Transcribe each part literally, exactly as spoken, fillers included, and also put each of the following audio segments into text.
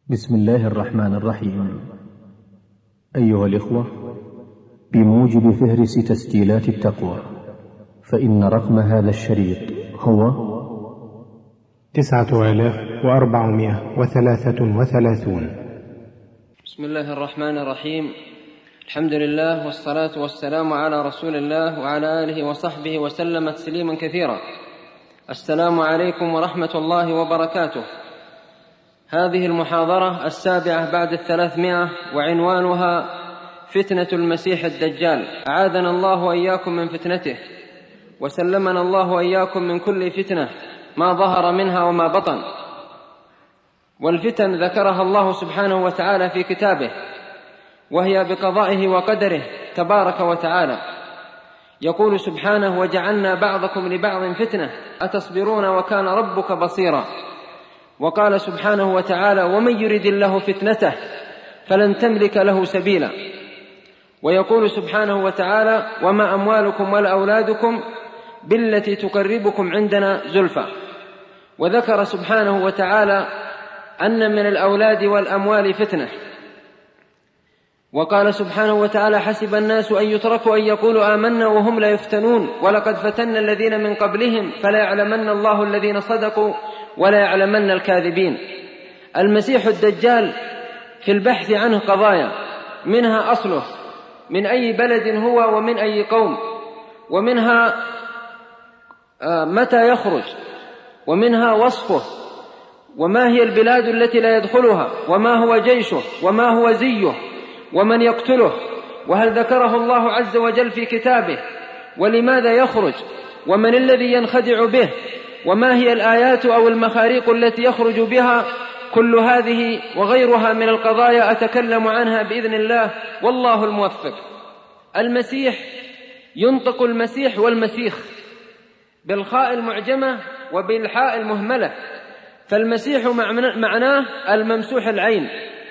بسم الله الرحمن الرحيم. أيها الإخوة، بموجب فهرس تسجيلات التقوى، فإن رقم هذا الشريط هو تسعة آلاف وأربعمائة وثلاثة وثلاثون. بسم الله الرحمن الرحيم. الحمد لله والصلاة والسلام على رسول الله وعلى آله وصحبه وسلم تسليما كثيرا. السلام عليكم ورحمة الله وبركاته. هذه المحاضرة السابعة بعد الثلاثمائة، وعنوانها فتنة المسيح الدجال. أعاذنا الله وإياكم من فتنته، وسلمنا الله وإياكم من كل فتنة ما ظهر منها وما بطن. والفتن ذكرها الله سبحانه وتعالى في كتابه، وهي بقضائه وقدره تبارك وتعالى. يقول سبحانه: وجعلنا بعضكم لبعض فتنة أتصبرون وكان ربك بصيرا. وقال سبحانه وتعالى: ومن يرد الله فتنته فلن تملك له سبيلا. ويقول سبحانه وتعالى: وما أموالكم ولا أولادكم بالتي تقربكم عندنا زلفى. وذكر سبحانه وتعالى أن من الأولاد والأموال فتنة. وقال سبحانه وتعالى: حسب الناس أن يتركوا أن يقولوا آمنا وهم لا يفتنون ولقد فتنا الذين من قبلهم فلا يعلمن الله الذين صدقوا ولا يعلمن الكاذبين. المسيح الدجال في البحث عنه قضايا، منها أصله، من أي بلد هو ومن أي قوم، ومنها متى يخرج، ومنها وصفه، وما هي البلاد التي لا يدخلها، وما هو جيشه، وما هو زيه، ومن يقتله، وهل ذكره الله عز وجل في كتابه، ولماذا يخرج، ومن الذي ينخدع به، وما هي الآيات أو المخاريق التي يخرج بها. كل هذه وغيرها من القضايا أتكلم عنها بإذن الله، والله الموفق. المسيح ينطق المسيح والمسيخ بالخاء المعجمة وبالحاء المهملة، فالمسيح معناه الممسوح العين،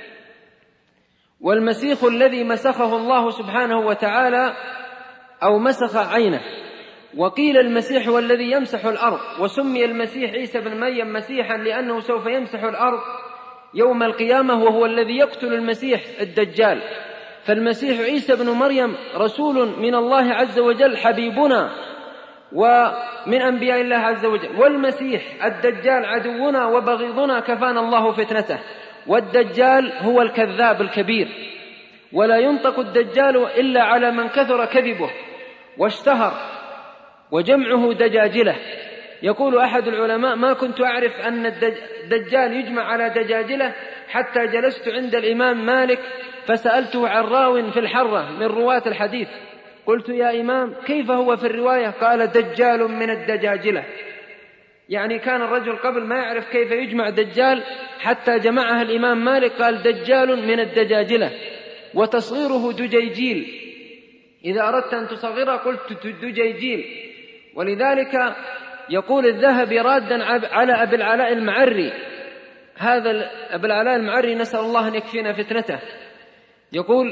والمسيخ الذي مسخه الله سبحانه وتعالى أو مسخ عينه. وقيل المسيح هو الذي يمسح الأرض، وسمي المسيح عيسى بن مريم مسيحا لأنه سوف يمسح الأرض يوم القيامة، وهو الذي يقتل المسيح الدجال. فالمسيح عيسى بن مريم رسول من الله عز وجل، حبيبنا ومن أنبياء الله عز وجل. والمسيح الدجال عدونا وبغيضنا، كفانا الله فتنته. والدجال هو الكذاب الكبير، ولا ينطق الدجال إلا على من كثر كذبه واشتهر، وجمعه دجاجلة. يقول أحد العلماء: ما كنت أعرف أن الدجال يجمع على دجاجلة حتى جلست عند الإمام مالك فسألته عن راو في الحرة من رواة الحديث، قلت: يا إمام كيف هو في الرواية؟ قال: دجال من الدجاجلة. يعني كان الرجل قبل ما يعرف كيف يجمع دجال حتى جمعها الإمام مالك، قال: دجال من الدجاجلة. وتصغيره دجيجيل، إذا أردت أن تصغره قلت دجيجيل. ولذلك يقول الذهبي رادا على أبي العلاء المعري، هذا أبي العلاء المعري نسأل الله أن يكفينا فتنته، يقول: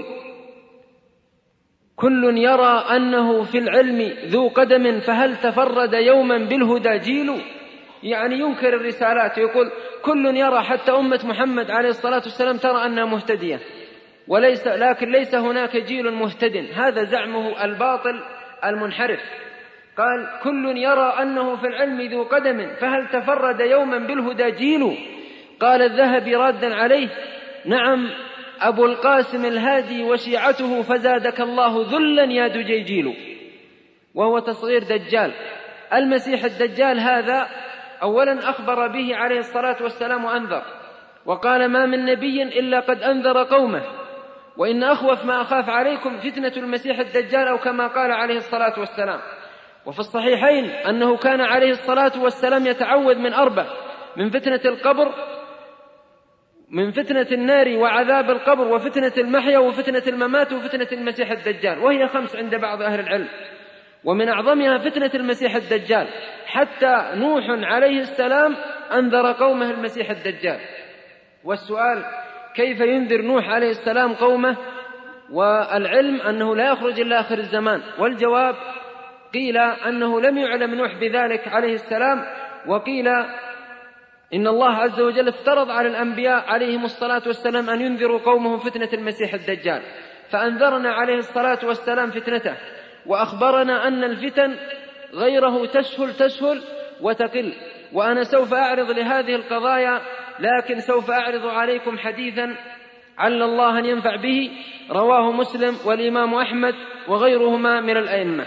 كل يرى أنه في العلم ذو قدم فهل تفرد يوما بالهدى جيل. يعني ينكر الرسالات، يقول كل يرى، حتى أمة محمد عليه الصلاة والسلام ترى أنها مهتدية، وليس لكن ليس هناك جيل مهتد. هذا زعمه الباطل المنحرف. قال: كل يرى أنه في العلم ذو قدم فهل تفرد يوما بالهدى جيل. قال الذهبي رادا عليه: نعم، أبو القاسم الهادي وشيعته فزادك الله ذلا يا دجيجيل. وهو تصغير دجال. المسيح الدجال هذا أولا أخبر به عليه الصلاة والسلام وأنذر، وقال: ما من نبي إلا قد أنذر قومه، وإن أخوف ما أخاف عليكم فتنة المسيح الدجال، أو كما قال عليه الصلاة والسلام. وفي الصحيحين أنه كان عليه الصلاة والسلام يتعوذ من أربع: من فتنة القبر، من فتنة النار وعذاب القبر، وفتنة المحيا، وفتنة الممات، وفتنة المسيح الدجال، وهي خمس عند بعض أهل العلم. ومن أعظمها فتنة المسيح الدجال، حتى نوح عليه السلام أنذر قومه المسيح الدجال. والسؤال: كيف ينذر نوح عليه السلام قومه والعلم أنه لا يخرج إلا آخر الزمان؟ والجواب: قيل أنه لم يعلم نوح بذلك عليه السلام، وقيل إن الله عز وجل افترض على الأنبياء عليهم الصلاة والسلام أن ينذروا قومهم فتنة المسيح الدجال، فأنذرنا عليه الصلاة والسلام فتنته، وأخبرنا أن الفتن غيره تسهل تسهل وتقل. وأنا سوف أعرض لهذه القضايا، لكن سوف أعرض عليكم حديثا عل الله أن ينفع به، رواه مسلم والإمام أحمد وغيرهما من الأئمة.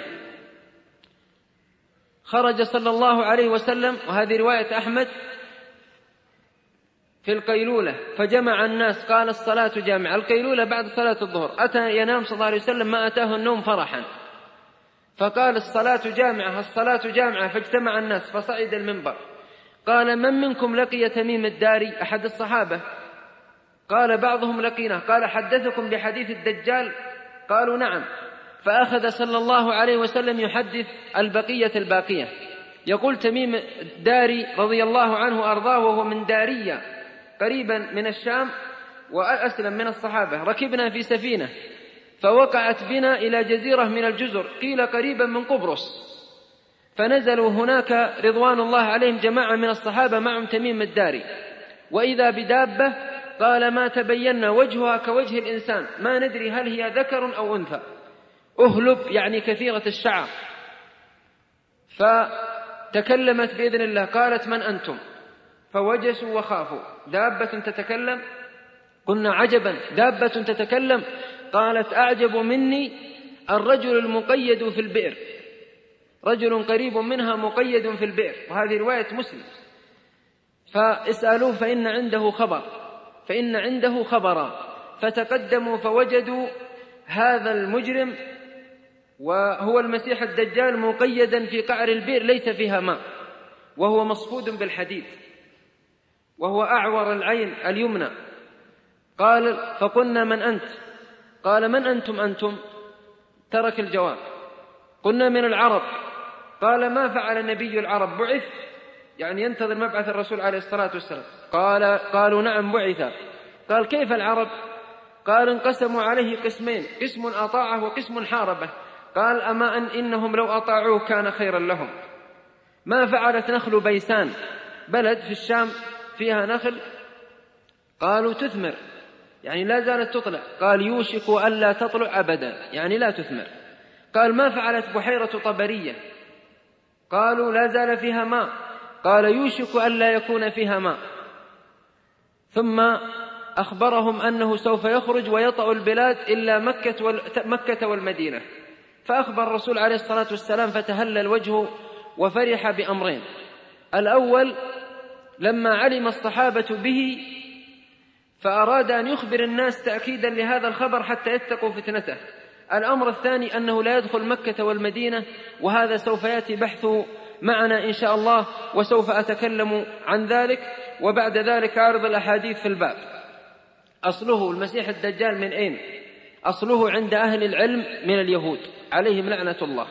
خرج صلى الله عليه وسلم، وهذه رواية أحمد، في القيلولة فجمع الناس، قال الصلاة جامعة. القيلولة بعد صلاة الظهر، أتى ينام صلى الله عليه وسلم ما أتاه النوم فرحا، فقال الصلاة جامعة الصلاة جامعة، فاجتمع الناس فصعد المنبر، قال من منكم لقي تميم الداري أحد الصحابة؟ قال بعضهم لقيناه. قال حدثكم بحديث الدجال؟ قالوا نعم. فأخذ صلى الله عليه وسلم يحدث البقية الباقية، يقول تميم الداري رضي الله عنه أرضاه، وهو من دارية قريبا من الشام وأسلم من الصحابة، ركبنا في سفينة فوقعت بنا إلى جزيرة من الجزر قيل قريبا من قبرص، فنزلوا هناك رضوان الله عليهم جماعة من الصحابة معهم تميم الداري، وإذا بدابة قال ما تبينا وجهها كوجه الإنسان، ما ندري هل هي ذكر أو أنثى، أهلب يعني كثيرة الشعر. فتكلمت بإذن الله، قالت من أنتم؟ فوجسوا وخافوا. دابة تتكلم؟ قلنا عجبا، دابة تتكلم؟ قالت أعجب مني الرجل المقيد في البئر، رجل قريب منها مقيد في البئر، وهذه رواية مسلم. فاسألوه فإن عنده خبر، فإن عنده خبرا. فتقدموا فوجدوا هذا المجرم وهو المسيح الدجال مقيدا في قعر البئر ليس فيها ماء، وهو مصفود بالحديد، وهو أعور العين اليمنى. قال فقلنا من أنت؟ قال من أنتم أنتم؟ ترك الجواب. قلنا من العرب. قال ما فعل نبي العرب؟ بعث؟ يعني ينتظر مبعث الرسول عليه الصلاة والسلام. قال قالوا نعم بعث. قال كيف العرب؟ قال انقسموا عليه قسمين، قسم أطاعه وقسم حاربه. قال أما أن إنهم لو أطاعوه كان خيرا لهم. ما فعلت نخل بيسان، بلد في الشام فيها نخل، قالوا تثمر، يعني لا زالت تطلع. قال يوشك ألا تطلع أبدا، يعني لا تثمر. قال ما فعلت بحيرة طبرية؟ قالوا لا زال فيها ماء. قال يوشك ألا يكون فيها ماء. ثم أخبرهم أنه سوف يخرج ويطأ البلاد إلا مكة, وال... مكة والمدينة. فأخبر الرسول عليه الصلاة والسلام فتهلل وجهه وفرح بأمرين: الأول لما علم الصحابة به فأراد أن يخبر الناس تأكيدا لهذا الخبر حتى يتقوا فتنته. الأمر الثاني أنه لا يدخل مكة والمدينة، وهذا سوف يأتي بحثه معنا إن شاء الله، وسوف أتكلم عن ذلك، وبعد ذلك أعرض الأحاديث في الباب. أصله المسيح الدجال من أين؟ أصله عند أهل العلم من اليهود عليهم لعنة الله،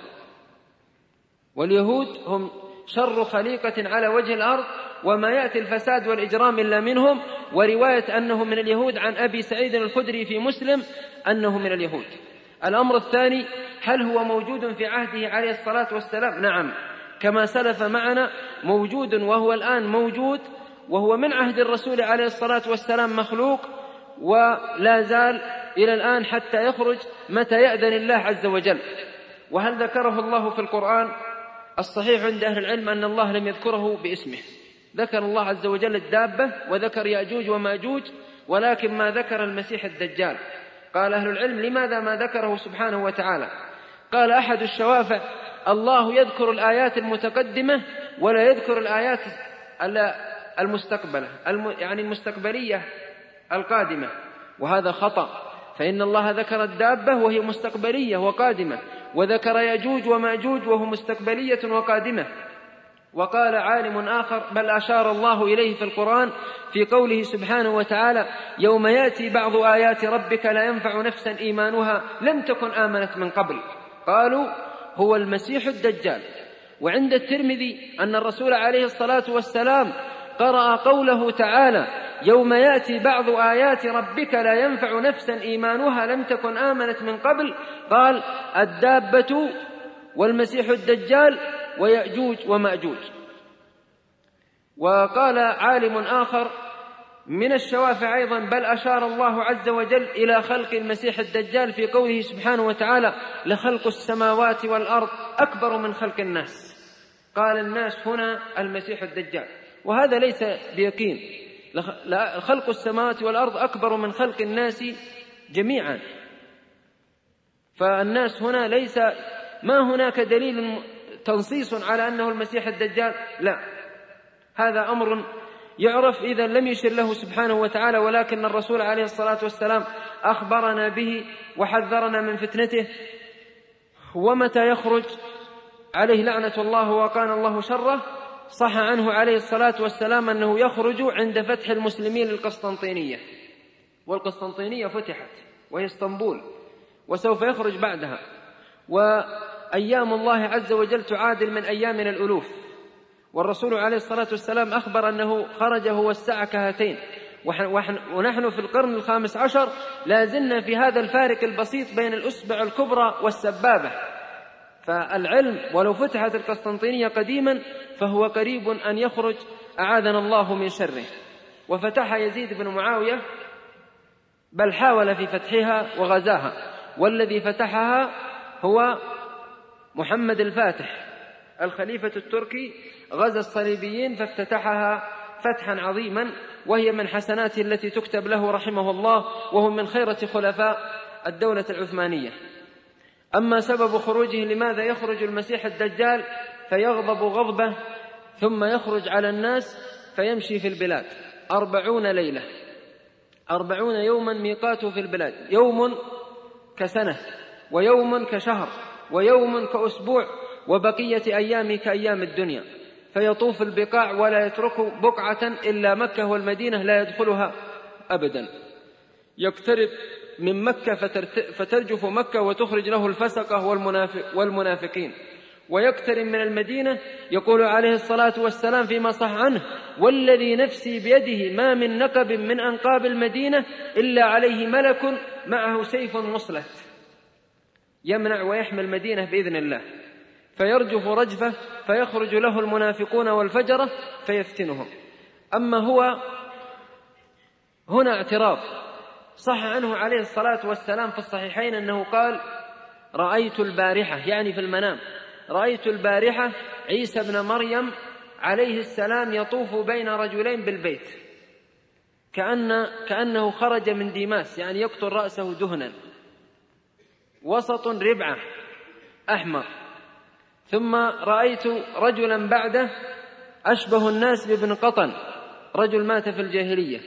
واليهود هم شر خليقة على وجه الأرض، وما يأتي الفساد والإجرام إلا منهم. ورواية أنه من اليهود عن أبي سعيد الخدري في مسلم أنه من اليهود. الأمر الثاني: هل هو موجود في عهده عليه الصلاة والسلام؟ نعم، كما سلف معنا موجود، وهو الآن موجود، وهو من عهد الرسول عليه الصلاة والسلام مخلوق، ولا زال إلى الآن حتى يخرج متى يأذن الله عز وجل. وهل ذكره الله في القرآن؟ الصحيح عند أهل العلم أن الله لم يذكره باسمه. ذكر الله عز وجل الدابة وذكر يأجوج وماجوج، ولكن ما ذكر المسيح الدجال. قال أهل العلم: لماذا ما ذكره سبحانه وتعالى؟ قال أحد الشوافع: الله يذكر الآيات المتقدمة ولا يذكر الآيات المستقبلة، يعني المستقبلية القادمة، وهذا خطأ، فإن الله ذكر الدابة وهي مستقبلية وقادمة، وذكر يأجوج وماجوج وهو مستقبلية وقادمة. وقال عالم آخر: بل أشار الله إليه في القرآن في قوله سبحانه وتعالى: يوم يأتي بعض آيات ربك لا ينفع نفسا إيمانها لم تكن آمنت من قبل. قالوا هو المسيح الدجال. وعند الترمذي أن الرسول عليه الصلاة والسلام قرأ قوله تعالى: يوم يأتي بعض آيات ربك لا ينفع نفسا إيمانها لم تكن آمنت من قبل، قال: الدابة والمسيح الدجال ويأجوج ومأجوج. وقال عالم آخر من الشوافع أيضا: بل أشار الله عز وجل إلى خلق المسيح الدجال في قوله سبحانه وتعالى: لخلق السماوات والأرض أكبر من خلق الناس. قال الناس هنا المسيح الدجال، وهذا ليس بيقين. خلق السماوات والأرض أكبر من خلق الناس جميعا، فالناس هنا ليس ما هناك دليل تنصيص على أنه المسيح الدجال، لا، هذا أمر يعرف إذا لم يشر له سبحانه وتعالى، ولكن الرسول عليه الصلاة والسلام أخبرنا به وحذرنا من فتنته. ومتى يخرج عليه لعنة الله وقان الله شره، صح عنه عليه الصلاة والسلام أنه يخرج عند فتح المسلمين للقسطنطينية، والقسطنطينية فتحت وهي اسطنبول، وسوف يخرج بعدها، وأيام الله عز وجل تعادل من أيامنا الألوف. والرسول عليه الصلاة والسلام أخبر أنه خرج هو الساعة كهاتين، ونحن في القرن الخامس عشر لا زلنا في هذا الفارق البسيط بين الأصبع الكبرى والسبابة. فالعلم ولو فتحت القسطنطينية قديما فهو قريب أن يخرج، أعاذنا الله من شره. وفتح يزيد بن معاوية، بل حاول في فتحها وغزاها، والذي فتحها هو محمد الفاتح الخليفة التركي، غزا الصليبيين فافتتحها فتحا عظيما، وهي من حسناته التي تكتب له رحمه الله، وهم من خيرة خلفاء الدولة العثمانية. أما سبب خروجه، لماذا يخرج المسيح الدجال فيغضب غضبه ثم يخرج على الناس فيمشي في البلاد أربعون ليلة، أربعون يوما ميقاته في البلاد، يوم كسنة، ويوم كشهر، ويوم كأسبوع، وبقية أيامه كأيام الدنيا، فيطوف البقاع ولا يترك بقعة إلا مكة والمدينة لا يدخلها أبدا، يقترب من مكة فترجف مكة وتخرج له الفسقة والمنافق والمنافقين، ويقترب من المدينة. يقول عليه الصلاة والسلام فيما صح عنه: والذي نفسي بيده ما من نقب من أنقاب المدينة إلا عليه ملك معه سيف مصلت يمنع ويحمي المدينة بإذن الله، فيرجف رجفة فيخرج له المنافقون والفجرة فيفتنهم. أما هو هنا اعتراض، صح عنه عليه الصلاة والسلام في الصحيحين أنه قال: رأيت البارحة، يعني في المنام، رأيت البارحة عيسى بن مريم عليه السلام يطوف بين رجلين بالبيت كأن كأنه خرج من ديماس، يعني يقطر رأسه دهنا، وسط ربعة أحمر. ثم رأيت رجلا بعده أشبه الناس بابن قطن، رجل مات في الجاهلية،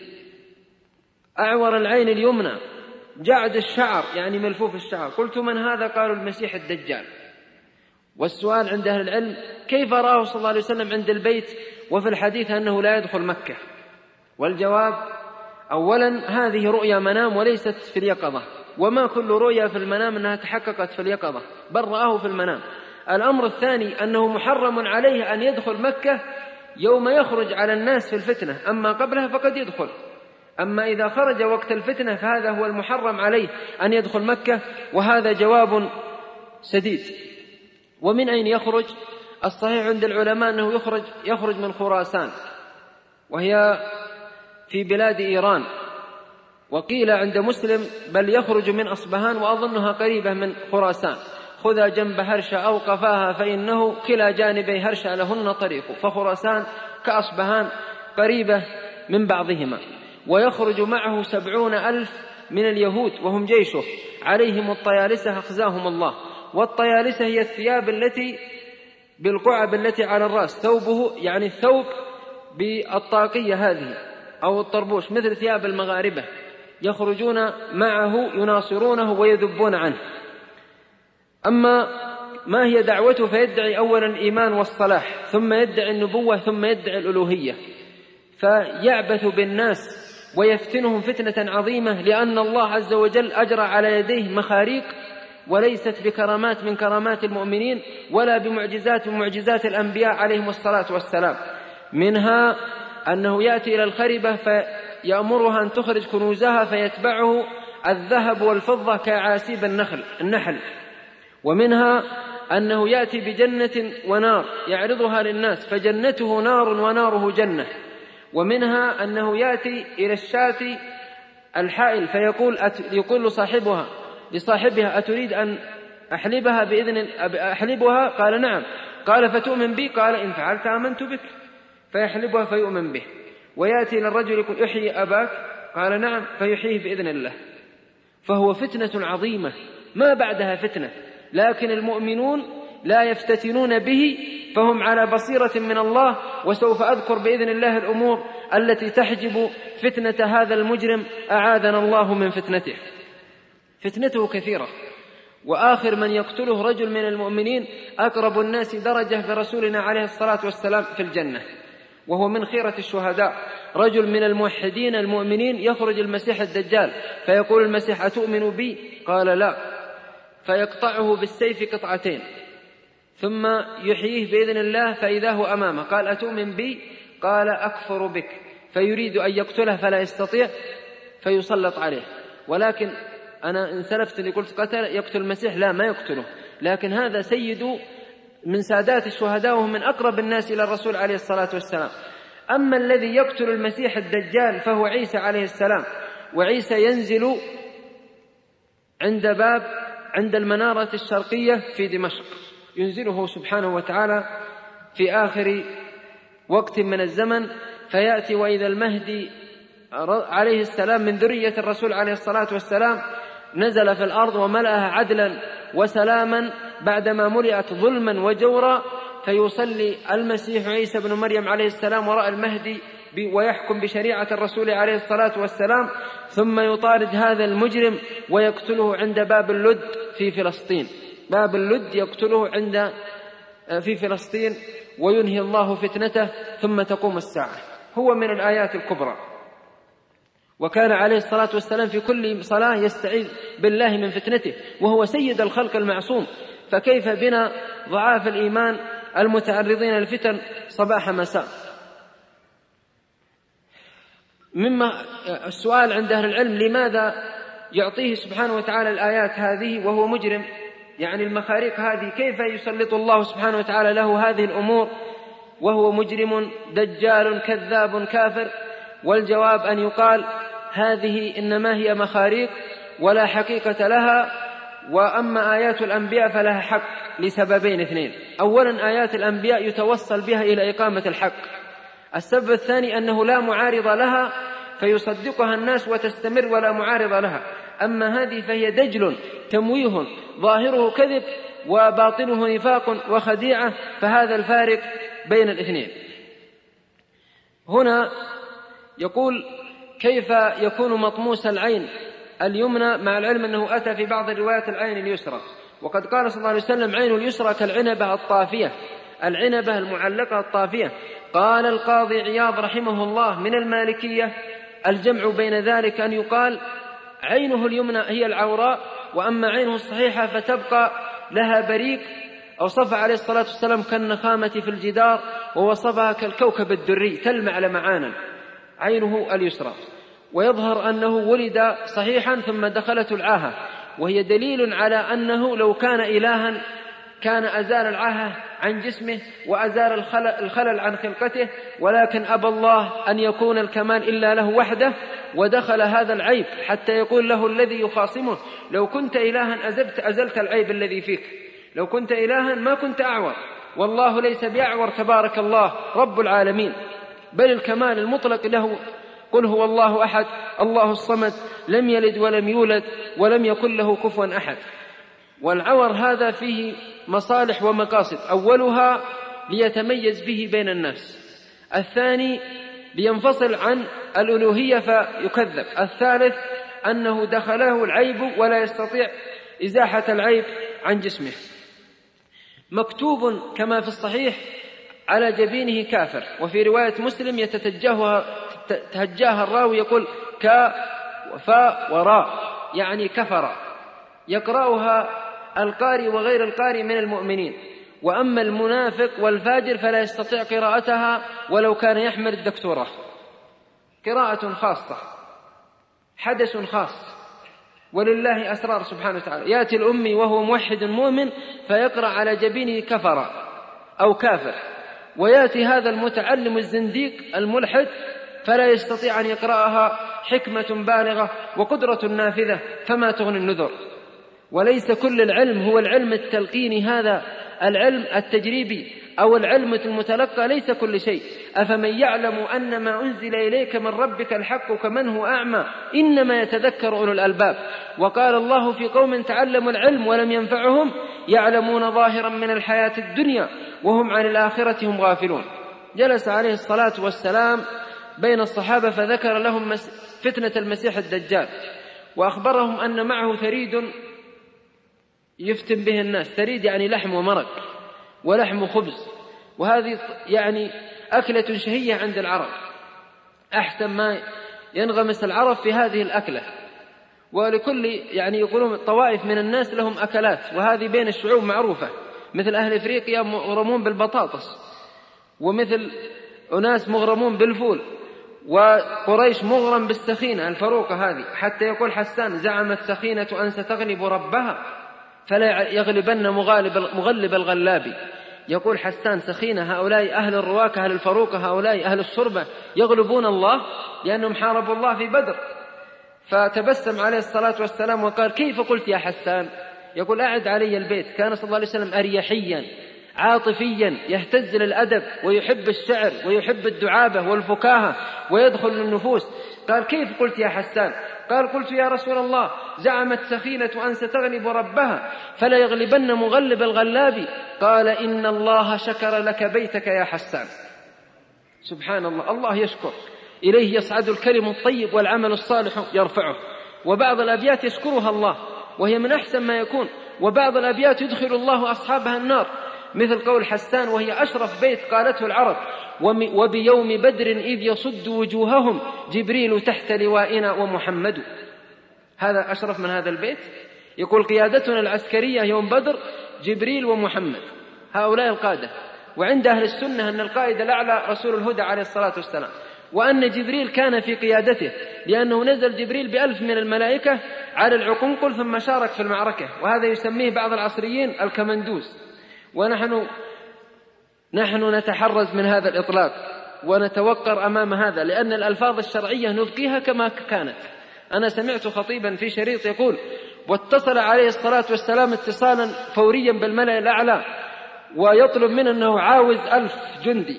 أعور العين اليمنى، جعد الشعر، يعني ملفوف الشعر. قلت: من هذا؟ قالوا: المسيح الدجال. والسؤال عند أهل العلم: كيف رآه صلى الله عليه وسلم عند البيت وفي الحديث أنه لا يدخل مكة؟ والجواب: أولا هذه رؤيا منام وليست في اليقظة، وما كل رؤيا في المنام أنها تحققت في اليقظة، بل رآه في المنام. الأمر الثاني أنه محرم عليه أن يدخل مكة يوم يخرج على الناس في الفتنة، أما قبلها فقد يدخل. أما إذا خرج وقت الفتنة فهذا هو المحرم عليه أن يدخل مكة، وهذا جواب سديد. ومن أين يخرج؟ الصحيح عند العلماء أنه يخرج يخرج من خراسان، وهي في بلاد إيران، وقيل عند مسلم بل يخرج من أصبهان، وأظنها قريبة من خراسان. خذا جنب هرشة أو قفاها فإنه كلا جانبي هرشة لهن طريق، فخراسان كأصبهان قريبة من بعضهما. ويخرج معه سبعون ألف من اليهود وهم جيشه، عليهم الطيالسة أخزاهم الله. والطيالسة هي الثياب التي بالقعب التي على الرأس، ثوبه يعني الثوب بالطاقية هذه أو الطربوش مثل ثياب المغاربة، يخرجون معه يناصرونه ويذبون عنه. أما ما هي دعوته؟ فيدعي أولا الإيمان والصلاح، ثم يدعي النبوة، ثم يدعي الألوهية، فيعبث بالناس ويفتنهم فتنة عظيمة، لأن الله عز وجل أجرى على يديه مخاريق، وليست بكرامات من كرامات المؤمنين ولا بمعجزات من معجزات الأنبياء عليهم الصلاة والسلام. منها أنه يأتي إلى الخربة فيأمرها أن تخرج كنوزها فيتبعه الذهب والفضة كعاسيب النخل النحل. ومنها أنه يأتي بجنة ونار يعرضها للناس فجنته نار وناره جنة. ومنها أنه يأتي إلى الشاة الحائل فيقول يقول صاحبها لصاحبها أتريد أن أحلبها بإذن أحلبها؟ قال نعم. قال فتؤمن بي؟ قال إن فعلت آمنت بك. فيحلبها فيؤمن به. ويأتي إلى الرجل يقول احيي أباك؟ قال نعم، فيحييه بإذن الله. فهو فتنة عظيمة ما بعدها فتنة، لكن المؤمنون لا يفتتنون به فهم على بصيرة من الله. وسوف أذكر بإذن الله الأمور التي تحجب فتنة هذا المجرم أعاذنا الله من فتنته. فتنته كثيرة، وآخر من يقتله رجل من المؤمنين أقرب الناس درجة برسولنا عليه الصلاة والسلام في الجنة، وهو من خيرة الشهداء. رجل من الموحدين المؤمنين يخرج المسيح الدجال فيقول المسيح أتؤمن بي؟ قال لا، فيقطعه بالسيف قطعتين ثم يحييه بإذن الله فإذا هو أمامه. قال أتؤمن بي؟ قال أكفر بك. فيريد أن يقتله فلا يستطيع فيسلط عليه. ولكن أنا إن سلفت اللي قلت قتل يقتل المسيح، لا ما يقتله، لكن هذا سيد من سادات الشهداء وهم من أقرب الناس إلى الرسول عليه الصلاة والسلام. أما الذي يقتل المسيح الدجال فهو عيسى عليه السلام. وعيسى ينزل عند باب عند المنارة الشرقية في دمشق، ينزله سبحانه وتعالى في آخر وقت من الزمن، فيأتي وإذا المهدي عليه السلام من ذرية الرسول عليه الصلاة والسلام نزل في الأرض وملأها عدلا وسلاما بعدما ملئت ظلما وجورا، فيصلي المسيح عيسى بن مريم عليه السلام وراء المهدي ويحكم بشريعة الرسول عليه الصلاة والسلام، ثم يطارد هذا المجرم ويقتله عند باب اللد في فلسطين. باب اللد يقتله عند في فلسطين وينهي الله فتنته ثم تقوم الساعة. هو من الآيات الكبرى. وكان عليه الصلاة والسلام في كل صلاة يستعيذ بالله من فتنته، وهو سيد الخلق المعصوم، فكيف بنا ضعاف الإيمان المتعرضين للفتن صباح مساء؟ مما السؤال عند أهل العلم لماذا يعطيه سبحانه وتعالى الآيات هذه وهو مجرم؟ يعني المخاريق هذه كيف يسلط الله سبحانه وتعالى له هذه الأمور وهو مجرم دجال كذاب كافر؟ والجواب أن يقال هذه إنما هي مخاريق ولا حقيقة لها، وأما آيات الأنبياء فلها حق لسببين اثنين. أولا آيات الأنبياء يتوصل بها إلى إقامة الحق. السبب الثاني أنه لا معارض لها فيصدقها الناس وتستمر ولا معارض لها. أما هذه فهي دجل تمويه ظاهره كذب وباطنه نفاق وخديعة، فهذا الفارق بين الاثنين. هنا يقول كيف يكون مطموس العين اليمنى مع العلم أنه أتى في بعض الروايات العين اليسرى، وقد قال صلى الله عليه وسلم عين اليسرى كالعنبة الطافية، العنبة المعلقة الطافية. قال القاضي عياض رحمه الله من المالكية الجمع بين ذلك أن يقال عينه اليمنى هي العوراء، وأما عينه الصحيحة فتبقى لها بريق. أوصف عليه الصلاة والسلام كالنخامة في الجدار، ووصفها كالكوكب الدري تلمع لمعانا، عينه اليسرى. ويظهر أنه ولد صحيحا ثم دخلته العاهة، وهي دليل على أنه لو كان إلها كان أزال العاهة عن جسمه وأزال الخلل عن خلقته، ولكن أبى الله أن يكون الكمال إلا له وحده، ودخل هذا العيب حتى يقول له الذي يخاصمه لو كنت إلها أزلت, أزلت العيب الذي فيك، لو كنت إلها ما كنت أعور، والله ليس بأعور تبارك الله رب العالمين، بل الكمال المطلق له. قل هو الله أحد الله الصمد لم يلد ولم يولد ولم يكن له كفوا أحد. والعور هذا فيه مصالح ومقاصد، أولها ليتميز به بين الناس، الثاني لينفصل عن الألوهية فيكذب، الثالث أنه دخله العيب ولا يستطيع إزاحة العيب عن جسمه. مكتوب كما في الصحيح على جبينه كافر، وفي رواية مسلم يتتجاهها تهجاها الراوي يقول كا وفاء وراء، يعني كفر، يقرأها القارئ وغير القارئ من المؤمنين. وأما المنافق والفاجر فلا يستطيع قراءتها ولو كان يحمل الدكتوراه، قراءة خاصة، حدث خاص، ولله أسرار سبحانه وتعالى. يأتي الأمي وهو موحد مؤمن فيقرأ على جبينه كفر أو كافر، ويأتي هذا المتعلم الزنديق الملحد فلا يستطيع أن يقرأها، حكمة بالغة وقدرة نافذة فما تغني النذر. وليس كل العلم هو العلم التلقيني، هذا العلم التجريبي أو العلم المتلقى ليس كل شيء. أفمن يعلم أن ما أنزل إليك من ربك الحق كمن هو أعمى إنما يتذكر أولو الألباب. وقال الله في قوم تعلموا العلم ولم ينفعهم يعلمون ظاهرا من الحياة الدنيا وهم عن الآخرة هم غافلون. جلس عليه الصلاة والسلام بين الصحابة فذكر لهم فتنة المسيح الدجال، وأخبرهم أن معه ثريد يفتن به الناس. ثريد يعني لحم ومرق ولحم خبز، وهذه يعني أكلة شهية عند العرب، أحسن ما ينغمس العرب في هذه الأكلة. ولكل يعني يقولون طوائف من الناس لهم أكلات، وهذه بين الشعوب معروفة، مثل أهل إفريقيا مغرمون بالبطاطس، ومثل أناس مغرمون بالفول، وقريش مغرم بالسخينة الفروقة هذه، حتى يقول حسان زعمت سخينة أن ستغلب ربها فلا يغلبن مغالب مغلب الغلابي. يقول حسان سخينة هؤلاء أهل الرواكة أهل الفروقة هؤلاء أهل الشربة يغلبون الله لأنهم حاربوا الله في بدر. فتبسم عليه الصلاة والسلام وقال كيف قلت يا حسان؟ يقول أعد علي البيت. كان صلى الله عليه وسلم أريحيا عاطفيا يهتز للأدب ويحب الشعر ويحب الدعابة والفكاهة ويدخل للنفوس. قال كيف قلت يا حسان؟ قال قلت يا رسول الله زعمت سخينة أن ستغلب ربها فلا يغلبن مغلب الغلاب. قال إن الله شكر لك بيتك يا حسان. سبحان الله، الله يشكر، إليه يصعد الكلم الطيب والعمل الصالح يرفعه. وبعض الأبيات يشكرها الله وهي من أحسن ما يكون، وبعض الأبيات يدخل الله أصحابها النار، مثل قول حسان وهي أشرف بيت قالته العرب وبيوم بدر إذ يصد وجوههم جبريل تحت لوائنا ومحمد. هذا أشرف من هذا البيت. يقول قيادتنا العسكرية يوم بدر جبريل ومحمد، هؤلاء القادة. وعند أهل السنة أن القائد الأعلى رسول الهدى عليه الصلاة والسلام، وأن جبريل كان في قيادته لأنه نزل جبريل بألف من الملائكة على العقنقل ثم شارك في المعركة، وهذا يسميه بعض العصريين الكمندوز. ونحن نحن نتحرز من هذا الإطلاق ونتوقر أمام هذا، لأن الألفاظ الشرعية نبقيها كما كانت. أنا سمعت خطيبا في شريط يقول واتصل عليه الصلاة والسلام اتصالا فوريا بالملأ الأعلى ويطلب منه أنه عاوز ألف جندي.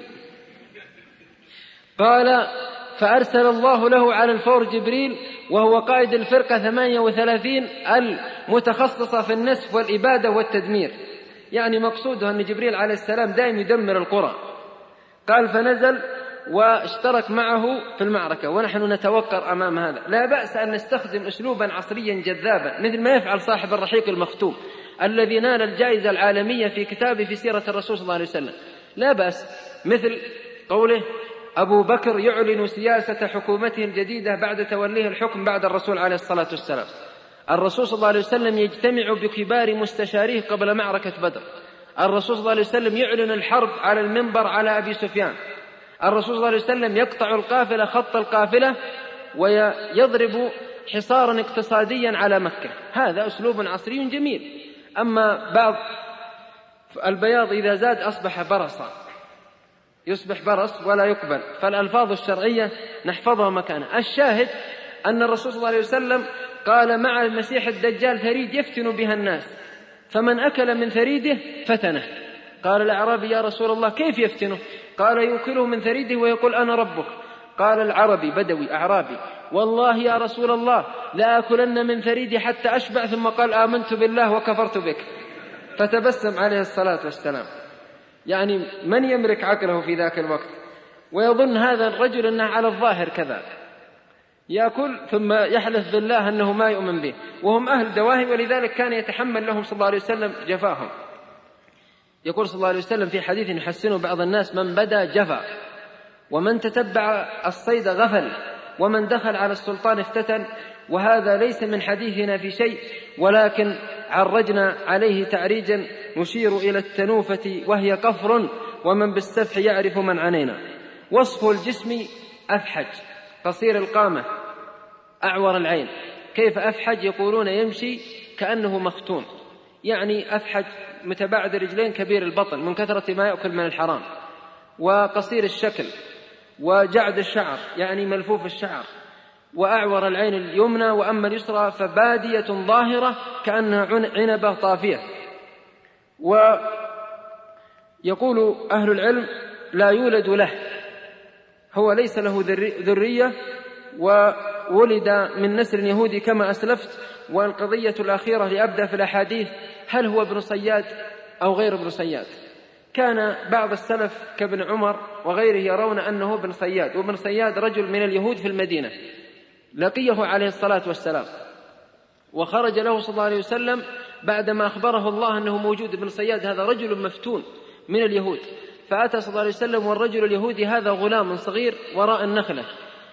قال فأرسل الله له على الفور جبريل وهو قائد الفرقة ثمانية وثلاثين المتخصصة في النسف والإبادة والتدمير، يعني مقصوده أن جبريل عليه السلام دائم يدمر القرى. قال فنزل واشترك معه في المعركة، ونحن نتوقر أمام هذا. لا بأس أن نستخدم أسلوبا عصريا جذابا مثل ما يفعل صاحب الرحيق المختوم الذي نال الجائزة العالمية في كتابه في سيرة الرسول صلى الله عليه وسلم. لا بأس، مثل قوله أبو بكر يعلن سياسة حكومته الجديدة بعد توليه الحكم بعد الرسول عليه الصلاة والسلام. الرسول صلى الله عليه وسلم يجتمع بكبار مستشاريه قبل معركة بدر. الرسول صلى الله عليه وسلم يعلن الحرب على المنبر على أبي سفيان. الرسول صلى الله عليه وسلم يقطع القافلة خط القافلة ويضرب حصارا اقتصاديا على مكة. هذا أسلوب عصري جميل. أما بعض البياض إذا زاد أصبح برصا، يصبح برص ولا يقبل. فالألفاظ الشرعية نحفظها مكانها. الشاهد أن الرسول صلى الله عليه وسلم قال مع المسيح الدجال ثريد يفتن بها الناس، فمن أكل من ثريده فتنه. قال الأعرابي يا رسول الله كيف يفتنه؟ قال يوكله من ثريده ويقول أنا ربك. قال العربي بدوي أعرابي والله يا رسول الله لا أكلن من ثريدي حتى أشبع، ثم قال آمنت بالله وكفرت بك. فتبسم عليه الصلاة والسلام. يعني من يملك عقله في ذاك الوقت ويظن هذا الرجل أنه على الظاهر كذا، يأكل ثم يحلف بالله أنه ما يؤمن به، وهم أهل دواهي، ولذلك كان يتحمل لهم صلى الله عليه وسلم جفاهم. يقول صلى الله عليه وسلم في حديث يحسنه بعض الناس من بدا جفا، ومن تتبع الصيد غفل، ومن دخل على السلطان افتتن. وهذا ليس من حديثنا في شيء، ولكن عرجنا عليه تعريجا نشير إلى التنوفة وهي قفر، ومن بالسفح يعرف من عنينا. وصف الجسم أفحج قصير القامة أعور العين كيف أفحج؟ يقولون يمشي كأنه مختون، يعني أفحج متباعد الرجلين كبير البطن من كثرة ما يأكل من الحرام، وقصير الشكل، وجعد الشعر يعني ملفوف الشعر، وأعور العين اليمنى، وأما اليسرى فبادية ظاهرة كأنها عنبة طافية. ويقول أهل العلم لا يولد له، هو ليس له ذرية، وولد من نسل يهودي كما أسلفت. والقضية الأخيرة لأبدأ في الأحاديث، هل هو ابن صياد أو غير ابن صياد؟ كان بعض السلف كابن عمر وغيره يرون أنه ابن صياد، وابن صياد رجل من اليهود في المدينة لقيه عليه الصلاة والسلام، وخرج له صلى الله عليه وسلم بعدما أخبره الله أنه موجود ابن صياد، هذا رجل مفتون من اليهود. فأتى صلى الله عليه وسلم والرجل اليهودي هذا غلام صغير وراء النخلة،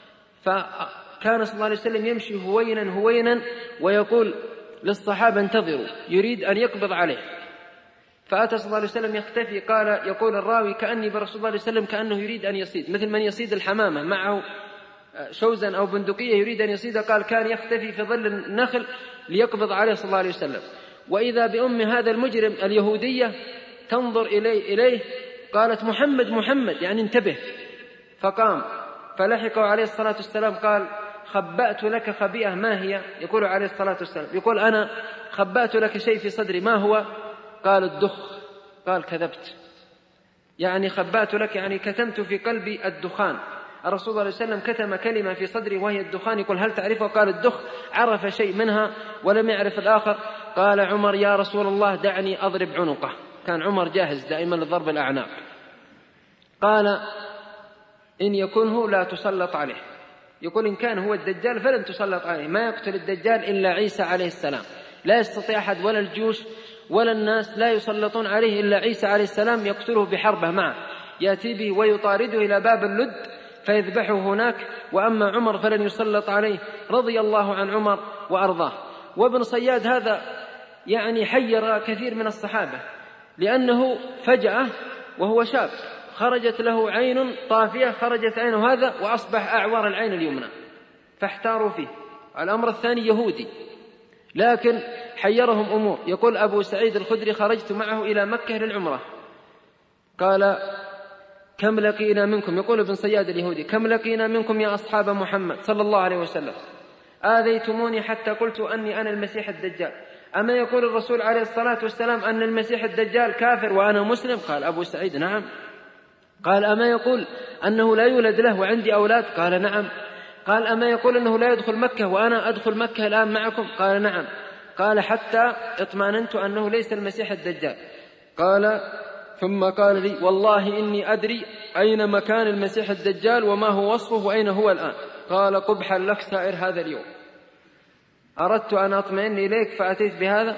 فكان صلى الله عليه وسلم يمشي هوينا هوينا ويقول للصحابة انتظروا، يريد أن يقبض عليه. فأتى صلى الله عليه وسلم يختفي، قال يقول الراوي كأني برسول الله عليه وسلم كأنه يريد أن يصيد، مثل من يصيد الحمامة معه شوزا أو بندقية يريد أن يصيد، قال كان يختفي في ظل النخل ليقبض عليه صلى الله عليه وسلم. وإذا بأم هذا المجرم اليهودية تنظر إليه, إليه قالت محمد محمد يعني انتبه، فقام فلحقه عليه الصلاة والسلام، قال خبأت لك خبيئة ما هي؟ يقول عليه الصلاة والسلام، يقول أنا خبأت لك شيء في صدري، ما هو؟ قال الدخ. قال كذبت، يعني خبأت لك يعني كتمت في قلبي الدخان. الرسول صلى الله عليه وسلم كتم كلمة في صدري وهي الدخان، يقول هل تعرفه؟ قال الدخ، عرف شيء منها ولم يعرف الآخر. قال عمر يا رسول الله دعني أضرب عنقه، كان عمر جاهز دائما لضرب الأعناق. قال إن يكنه لا تسلط عليه، يقول إن كان هو الدجال فلن تسلط عليه، ما يقتل الدجال إلا عيسى عليه السلام، لا يستطيع أحد ولا الجيوش ولا الناس لا يسلطون عليه إلا عيسى عليه السلام يقتله بحربه معه، يأتي به ويطارده إلى باب اللد فيذبحه هناك. وأما عمر فلن يسلط عليه، رضي الله عن عمر وأرضاه. وابن صياد هذا يعني حير كثير من الصحابة، لأنه فجأة وهو شاب خرجت له عين طافية، خرجت عينه هذا وأصبح أعور العين اليمنى، فاحتاروا فيه. الأمر الثاني يهودي، لكن حيرهم أمور. يقول أبو سعيد الخدري خرجت معه إلى مكة للعمرة، قال كم لقينا منكم، يقول ابن صياد اليهودي كم لقينا منكم يا أصحاب محمد صلى الله عليه وسلم، آذيتموني حتى قلت أني أنا المسيح الدجال، أما يقول الرسول عليه الصلاة والسلام أن المسيح الدجال كافر وأنا مسلم؟ قال أبو سعيد نعم. قال أما يقول أنه لا يولد له وعندي أولاد؟ قال نعم. قال أما يقول أنه لا يدخل مكة وأنا أدخل مكة الآن معكم؟ قال نعم. قال حتى اطمأننت أنه ليس المسيح الدجال. قال ثم قال لي والله إني أدري أين مكان المسيح الدجال وما هو وصفه وأين هو الآن. قال قبحا لك سائر هذا اليوم، أردت أن أطمئن إليك فأتيت بهذا.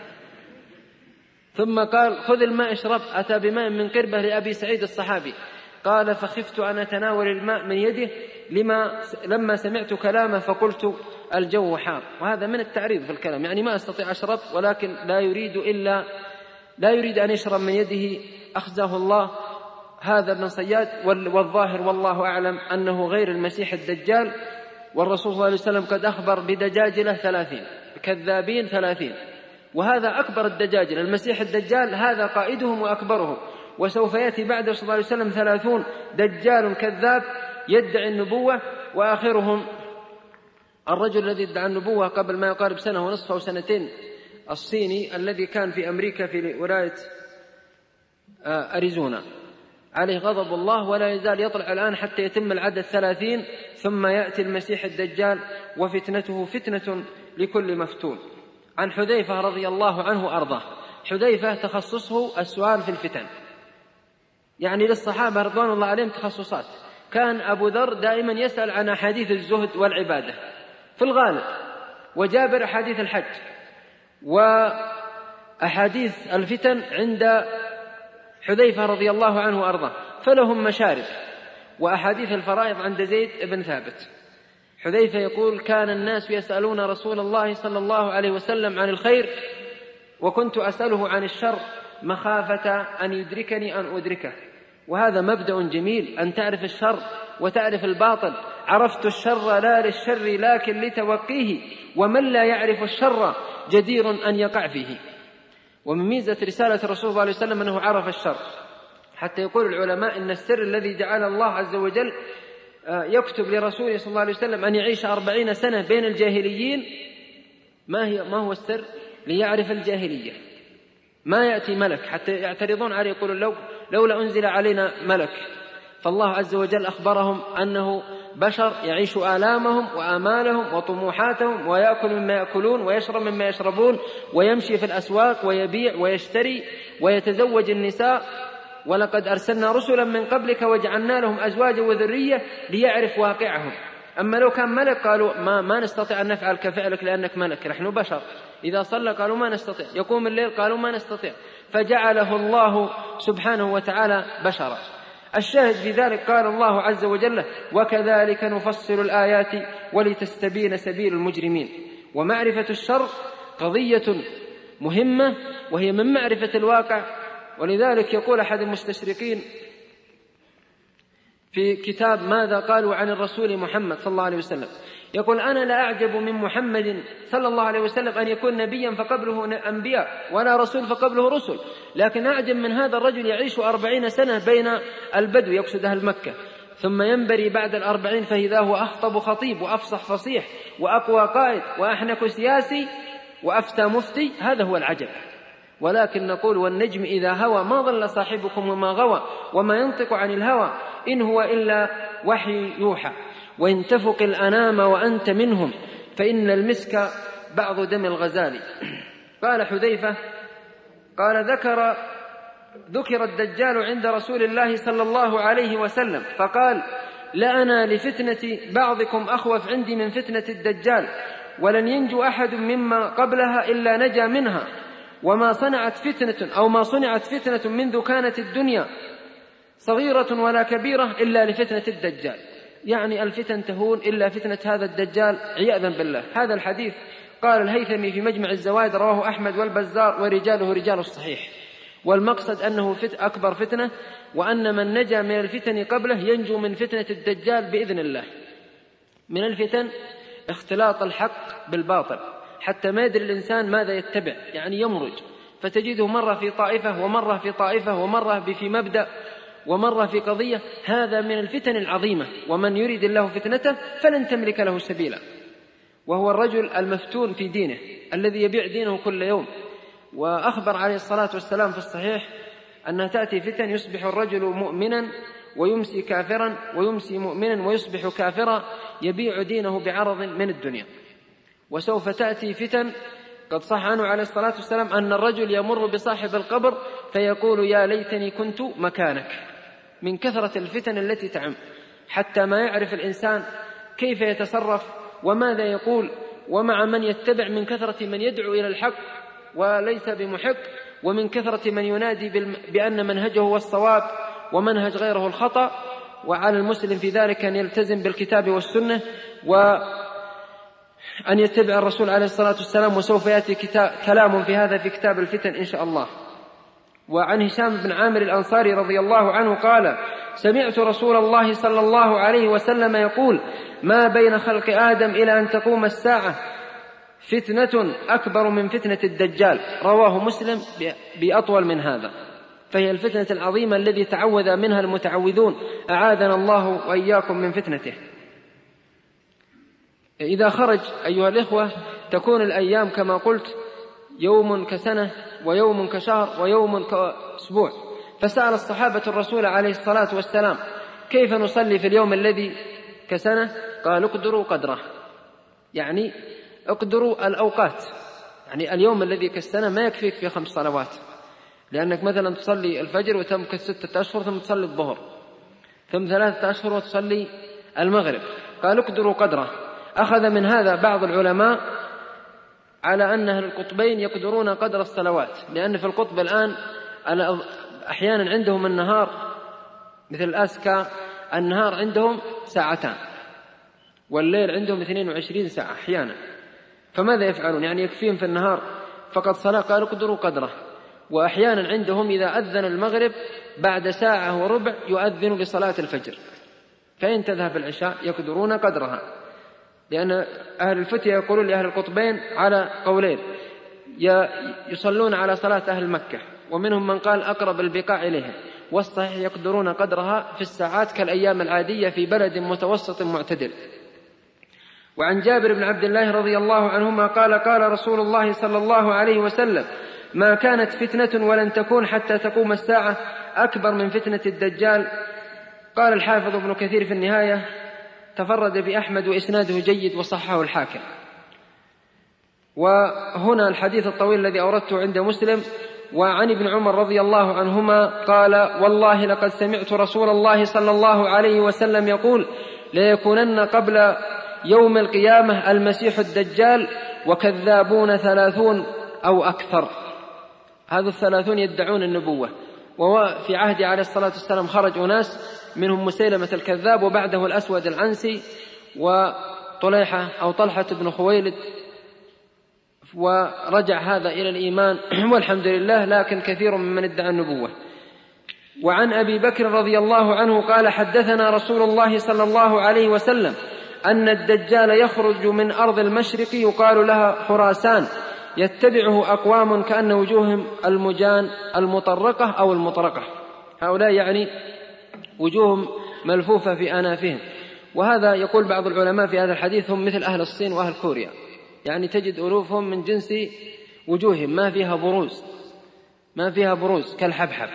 ثم قال خذ الماء اشرب، أتى بماء من قربة لأبي سعيد الصحابي، قال فخفت أن أتناول الماء من يده لما لما سمعت كلامه فقلت الجو حار. وهذا من التعريض في الكلام، يعني ما أستطيع أشرب، ولكن لا يريد إلا لا يريد أن يشرب من يده، أخزاه الله. هذا ابن صياد، والظاهر والله أعلم أنه غير المسيح الدجال. والرسول صلى الله عليه وسلم قد أخبر بدجاجلة ثلاثين، كذابين ثلاثين، وهذا أكبر الدجاجل. المسيح الدجال هذا قائدهم وأكبرهم، وسوف يأتي بعد صلى الله عليه وسلم ثلاثون دجال كذاب يدعي النبوة، وآخرهم الرجل الذي ادعى النبوة قبل ما يقارب سنة ونصف أو سنتين، الصيني الذي كان في أمريكا في ولاية أريزونا، عليه غضب الله ولا يزال يطلع الآن حتى يتم العدد ثلاثين، ثم يأتي المسيح الدجال وفتنته فتنة لكل مفتون. عن حذيفة رضي الله عنه أرضاه، حذيفة تخصصه السؤال في الفتن، يعني للصحابة رضوان الله عليهم تخصصات. كان أبو ذر دائما يسأل عن أحاديث الزهد والعبادة في الغالب، وجابر أحاديث الحج، وأحاديث الفتن عند حذيفة رضي الله عنه وأرضاه، فلهم مشارب. وأحاديث الفرائض عند زيد بن ثابت. حذيفة يقول كان الناس يسألون رسول الله صلى الله عليه وسلم عن الخير، وكنت أسأله عن الشر مخافة أن يدركني أن أدركه. وهذا مبدأ جميل، أن تعرف الشر وتعرف الباطل، عرفت الشر لا للشر لكن لتوقيه، ومن لا يعرف الشر جدير أن يقع فيه. ومن ميزة رسالة الرسول صلى الله عليه وسلم أنه عرف الشر، حتى يقول العلماء إن السر الذي جعل الله عز وجل يكتب لرسوله صلى الله عليه وسلم أن يعيش أربعين سنة بين الجاهليين، ما هي ما هو السر؟ ليعرف الجاهلية. ما يأتي ملك حتى يعترضون عليه، يقولون لو لولا أنزل علينا ملك. فالله عز وجل أخبرهم أنه بشر يعيش آلامهم وآمالهم وطموحاتهم، ويأكل مما يأكلون ويشرب مما يشربون، ويمشي في الأسواق ويبيع ويشتري ويتزوج النساء. ولقد أرسلنا رسلا من قبلك وجعلنا لهم أزواجا وذرية ليعرف واقعهم. أما لو كان ملك قالوا ما, ما نستطيع أن نفعل كفعلك لأنك ملك، نحن بشر. إذا صلى قالوا ما نستطيع، يقوم الليل قالوا ما نستطيع، فجعله الله سبحانه وتعالى بشرا. الشاهد في ذلك قال الله عز وجل: وكذلك نفصل الآيات ولتستبين سبيل المجرمين. ومعرفة الشر قضية مهمة، وهي من معرفة الواقع. ولذلك يقول أحد المستشرقين في كتاب ماذا قالوا عن الرسول محمد صلى الله عليه وسلم، يقول: أنا لا أعجب من محمد صلى الله عليه وسلم أن يكون نبيا فقبله أنبياء ولا رسول فقبله رسل، لكن أعجب من هذا الرجل يعيش أربعين سنة بين البدو، يقصد أهل مكة، ثم ينبري بعد الأربعين فإذا هو أخطب خطيب وأفصح فصيح وأقوى قائد وأحنك سياسي وأفتى مفتي. هذا هو العجب. ولكن نقول: والنجم إذا هوى ما ضل صاحبكم وما غوى وما ينطق عن الهوى إن هو إلا وحي يوحى، وإن تفق الأنام وأنت منهم فإن المسك بعض دم الغزال. قال حذيفة قال: ذكر ذكر الدجال عند رسول الله صلى الله عليه وسلم فقال: لأنا لفتنة بعضكم أخوف عندي من فتنة الدجال، ولن ينجو أحد مما قبلها إلا نجا منها، وما صنعت فتنة أو ما صنعت فتنة منذ كانت الدنيا صغيرة ولا كبيرة إلا لفتنة الدجال. يعني الفتن تهون إلا فتنة هذا الدجال عياذا بالله. هذا الحديث قال الهيثمي في مجمع الزوائد رواه أحمد والبزار ورجاله رجال الصحيح. والمقصد أنه فت أكبر فتنة، وأن من نجا من الفتن قبله ينجو من فتنة الدجال بإذن الله. من الفتن اختلاط الحق بالباطل حتى ما يدري الإنسان ماذا يتبع، يعني يمرج، فتجده مرة في طائفة ومرة في طائفة ومرة في مبدأ ومرة في قضية. هذا من الفتن العظيمة، ومن يريد الله فتنته فلن تملك له سبيلا. وهو الرجل المفتون في دينه الذي يبيع دينه كل يوم. وأخبر عليه الصلاة والسلام في الصحيح أنها تأتي فتن يصبح الرجل مؤمنا ويمسي كافرا ويمسي مؤمنا ويصبح كافرا يبيع دينه بعرض من الدنيا. وسوف تأتي فتن قد صح عنه عليه الصلاة والسلام أن الرجل يمر بصاحب القبر فيقول: يا ليتني كنت مكانك، من كثرة الفتن التي تعم، حتى ما يعرف الإنسان كيف يتصرف وماذا يقول ومع من يتبع، من كثرة من يدعو إلى الحق وليس بمحق، ومن كثرة من ينادي بأن منهجه هو الصواب ومنهج غيره الخطأ. وعلى المسلم في ذلك أن يلتزم بالكتاب والسنة وأن يتبع الرسول عليه الصلاة والسلام. وسوف يأتي كلام في هذا في كتاب الفتن إن شاء الله. وعن هشام بن عامر الأنصاري رضي الله عنه قال: سمعت رسول الله صلى الله عليه وسلم يقول: ما بين خلق آدم إلى أن تقوم الساعة فتنة أكبر من فتنة الدجال. رواه مسلم بأطول من هذا. فهي الفتنة العظيمة الذي تعوذ منها المتعوذون، أعاذنا الله وإياكم من فتنته. إذا خرج أيها الإخوة تكون الأيام كما قلت يوم كسنة ويوم كشهر ويوم كأسبوع. فسأل الصحابة الرسول عليه الصلاة والسلام: كيف نصلي في اليوم الذي كسنة؟ قال: اقدروا قدره، يعني اقدروا الأوقات. يعني اليوم الذي كالسنة ما يكفيك في خمس صلوات، لأنك مثلا تصلي الفجر وتمكث ستة أشهر ثم تصلي الظهر ثم ثلاثة أشهر وتصلي المغرب. قال: اقدروا قدره. أخذ من هذا بعض العلماء على أن أهل القطبين يقدرون قدر الصلوات، لأن في القطب الآن أحيانا عندهم النهار مثل الأسكا، النهار عندهم ساعتان والليل عندهم اثنين وعشرين ساعة أحيانا. فماذا يفعلون؟ يعني يكفيهم في النهار فقط صلاة. قالوا اقدروا قدره. وأحيانا عندهم إذا أذن المغرب بعد ساعة وربع يؤذن لصلاة الفجر، فإن تذهب العشاء يقدرون قدرها، لأن أهل الفتية يقولون لأهل القطبين على قولين، يصلون على صلاة أهل مكة، ومنهم من قال أقرب البقاع إليها، والصحيح يقدرون قدرها في الساعات كالأيام العادية في بلد متوسط معتدل. وعن جابر بن عبد الله رضي الله عنهما قال قال رسول الله صلى الله عليه وسلم: ما كانت فتنة ولن تكون حتى تقوم الساعة أكبر من فتنة الدجال. قال الحافظ ابن كثير في النهاية: تفرد بأحمد وإسناده جيد وصححه الحاكم. وهنا الحديث الطويل الذي أوردته عند مسلم. وعن ابن عمر رضي الله عنهما قال: والله لقد سمعت رسول الله صلى الله عليه وسلم يقول: ليكونن قبل يوم القيامة المسيح الدجال وكذابون ثلاثون أو أكثر. هذا الثلاثون يدعون النبوة، وفي عهد عليه الصلاة والسلام خرج أناس منهم مسيلمة الكذاب، وبعده الأسود العنسي وطليحة أو طلحة بن خويلد، ورجع هذا إلى الإيمان والحمد لله، لكن كثير ممن ادعى النبوة. وعن أبي بكر رضي الله عنه قال: حدثنا رسول الله صلى الله عليه وسلم أن الدجال يخرج من أرض المشرق يقال لها خراسان، يتبعه أقوام كأن وجوههم المجان المطرقة أو المطرقة، هؤلاء يعني وجوههم ملفوفة في أنافهم. وهذا يقول بعض العلماء في هذا الحديث هم مثل أهل الصين وأهل كوريا، يعني تجد ألوفهم من جنس وجوههم ما فيها بروز، ما فيها بروز كالحبحب.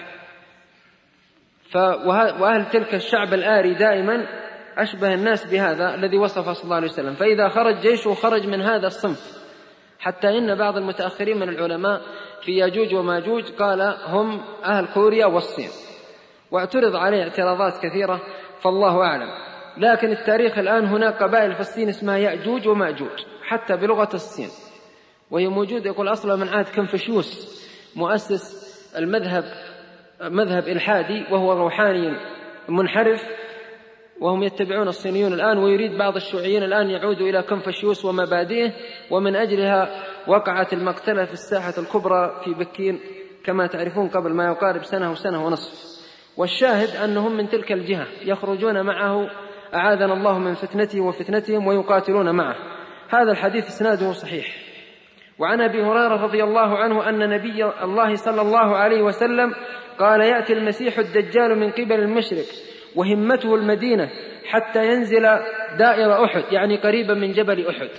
وأهل تلك الشعب الآري دائما أشبه الناس بهذا الذي وصفه صلى الله عليه وسلم، فإذا خرج جيشه خرج من هذا الصنف، حتى إن بعض المتأخرين من العلماء في ياجوج وماجوج قال هم أهل كوريا والصين، واعترض عليه اعتراضات كثيرة فالله أعلم. لكن التاريخ الآن هناك قبائل في الصين اسمها يأجوج وماجوج حتى بلغة الصين، وهي موجودة يقول أصلا من عهد كنفشيوس مؤسس المذهب، مذهب إلحادي وهو روحاني منحرف، وهم يتبعون الصينيون الآن، ويريد بعض الشيوعيين الآن يعودوا إلى كنفشيوس ومبادئه، ومن أجلها وقعت المقتلة في الساحة الكبرى في بكين كما تعرفون قبل ما يقارب سنة وسنة ونصف. والشاهد أنهم من تلك الجهة يخرجون معه أعاذنا الله من فتنته وفتنتهم ويقاتلون معه. هذا الحديث إسناده صحيح. وعن أبي هريرة رضي الله عنه أن نبي الله صلى الله عليه وسلم قال: يأتي المسيح الدجال من قبل المشرق وهمته المدينة حتى ينزل دائر أحد، يعني قريبا من جبل أحد،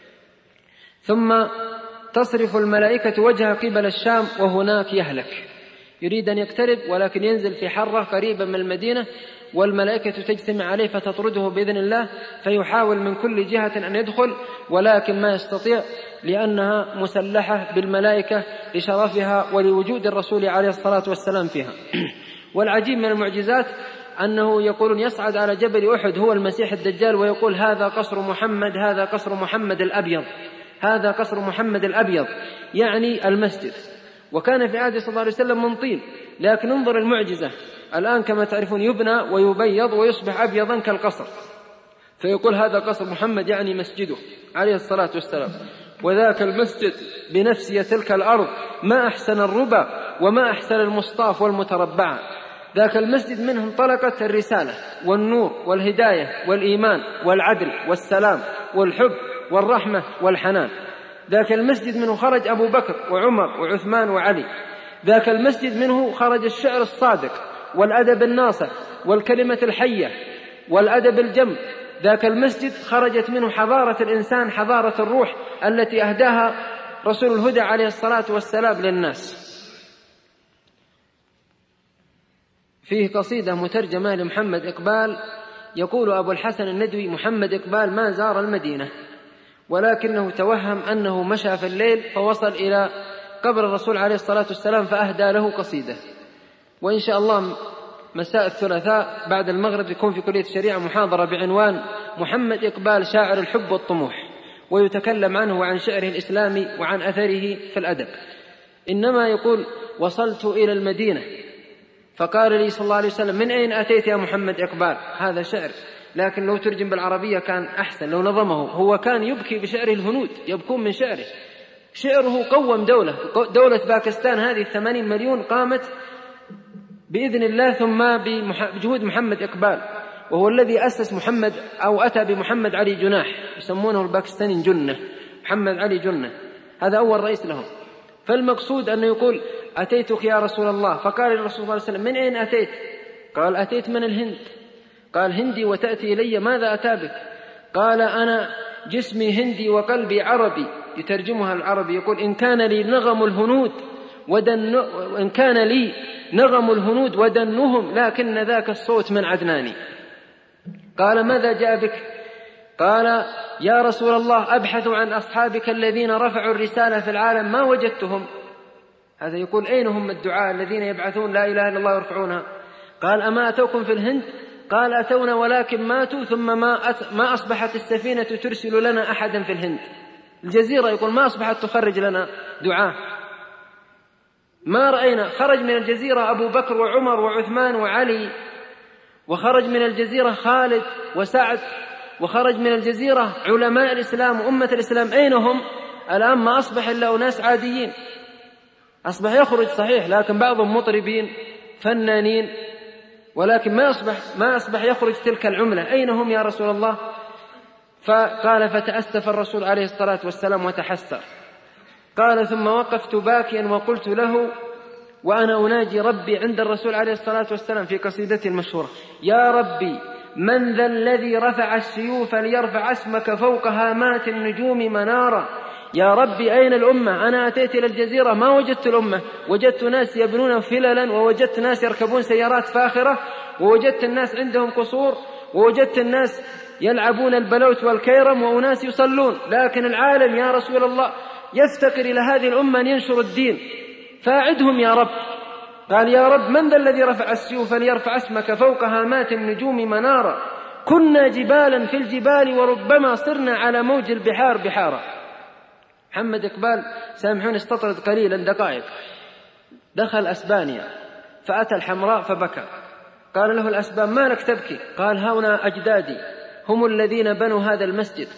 ثم تصرف الملائكة وجهه قبل الشام وهناك يهلك. يريد أن يقترب ولكن ينزل في حرة قريبا من المدينة، والملائكة تجتمع عليه فتطرده بإذن الله، فيحاول من كل جهة أن يدخل ولكن ما يستطيع، لأنها مسلحة بالملائكة لشرفها ولوجود الرسول عليه الصلاة والسلام فيها. والعجيب من المعجزات أنه يقولون يصعد على جبل أحد هو المسيح الدجال ويقول: هذا قصر محمد، هذا قصر محمد الأبيض، هذا قصر محمد الأبيض، يعني المسجد. وكان في عهد صلى الله عليه وسلم من طين، لكن انظر المعجزة الآن كما تعرفون يبنى ويبيض ويصبح أبيضا كالقصر، فيقول هذا قصر محمد يعني مسجده عليه الصلاة والسلام. وذاك المسجد بنفسه تلك الأرض ما أحسن الربا وما أحسن المصطاف والمتربع. ذاك المسجد منه انطلقت الرسالة والنور والهداية والإيمان والعدل والسلام والحب والرحمة والحنان. ذاك المسجد منه خرج أبو بكر وعمر وعثمان وعلي. ذاك المسجد منه خرج الشعر الصادق والأدب الناصح والكلمة الحية والأدب الجم. ذاك المسجد خرجت منه حضارة الإنسان، حضارة الروح التي أهداها رسول الهدى عليه الصلاة والسلام للناس. فيه قصيدة مترجمة لمحمد إقبال، يقول أبو الحسن الندوي: محمد إقبال ما زار المدينة ولكنه توهم أنه مشى في الليل فوصل إلى قبر الرسول عليه الصلاة والسلام فأهدى له قصيدة. وإن شاء الله مساء الثلاثاء بعد المغرب يكون في كلية الشريعة محاضرة بعنوان محمد إقبال شاعر الحب والطموح، ويتكلم عنه وعن شعره الإسلامي وعن أثره في الأدب. إنما يقول: وصلت إلى المدينة فقال لي صلى الله عليه وسلم: من أين أتيت يا محمد إقبال؟ هذا شعر، لكن لو ترجم بالعربية كان أحسن لو نظمه. هو كان يبكي بشعره، الهنود يبكون من شعره. شعره قوم دولة، دولة باكستان هذه الثمانين مليون قامت بإذن الله ثم بجهود محمد إقبال. وهو الذي أسس محمد أو أتى بمحمد علي جناح، يسمونه الباكستاني جنة، محمد علي جنة، هذا أول رئيس لهم. فالمقصود أنه يقول أتيتك يا رسول الله، فقال الرسول صلى الله عليه وسلم من أين أتيت؟ قال أتيت من الهند. قال هندي وتأتي إلي، ماذا أتى بك؟ قال أنا جسمي هندي وقلبي عربي. يترجمها العربي يقول إن كان لي نغم الهنود ودن إن كان لي نغم الهنود ودنهم لكن ذاك الصوت من عدناني. قال ماذا جاء بك؟ قال يا رسول الله أبحث عن أصحابك الذين رفعوا الرسالة في العالم ما وجدتهم. هذا يقول أين هم الدعاء الذين يبعثون لا إله إلا الله ويرفعونها؟ قال أما أتوكم في الهند؟ قال أتونا ولكن ماتوا ثم ما, أت... ما أصبحت السفينة ترسل لنا أحدا في الهند. الجزيرة يقول ما أصبحت تخرج لنا دعاء، ما رأينا. خرج من الجزيرة أبو بكر وعمر وعثمان وعلي، وخرج من الجزيرة خالد وسعد، وخرج من الجزيرة علماء الإسلام وأمة الإسلام. أين هم الآن؟ ما أصبح إلا أناس عاديين. أصبح يخرج صحيح لكن بعضهم مطربين فنانين، ولكن ما أصبح ما أصبح يخرج تلك العملة. أين هم يا رسول الله؟ فقال فتأسف الرسول عليه الصلاة والسلام وتحسر. قال ثم وقفت باكيا وقلت له وأنا أناجي ربي عند الرسول عليه الصلاة والسلام في قصيدته المشهورة يا ربي من ذا الذي رفع السيوف ليرفع اسمك فوق هامات النجوم منارا. يا ربي أين الأمة؟ أنا أتيت إلى الجزيرة ما وجدت الأمة، وجدت ناس يبنون فللا، ووجدت ناس يركبون سيارات فاخرة، ووجدت الناس عندهم قصور، ووجدت الناس يلعبون البلوت والكيرم، وأناس يصلون. لكن العالم يا رسول الله يفتقر إلى هذه الأمة أن ينشر الدين، فاعدهم يا رب. قال يا رب من ذا الذي رفع السيوف ليرفع اسمك فوق هامات النجوم منارا. كنا جبالا في الجبال وربما صرنا على موج البحار بحارا. محمد إقبال سامحوني استطرد قليلا دقائق. دخل أسبانيا فأتى الحمراء فبكى. قال له الأسبان ما لك تبكي؟ قال هؤلاء أجدادي هم الذين بنوا هذا المسجد،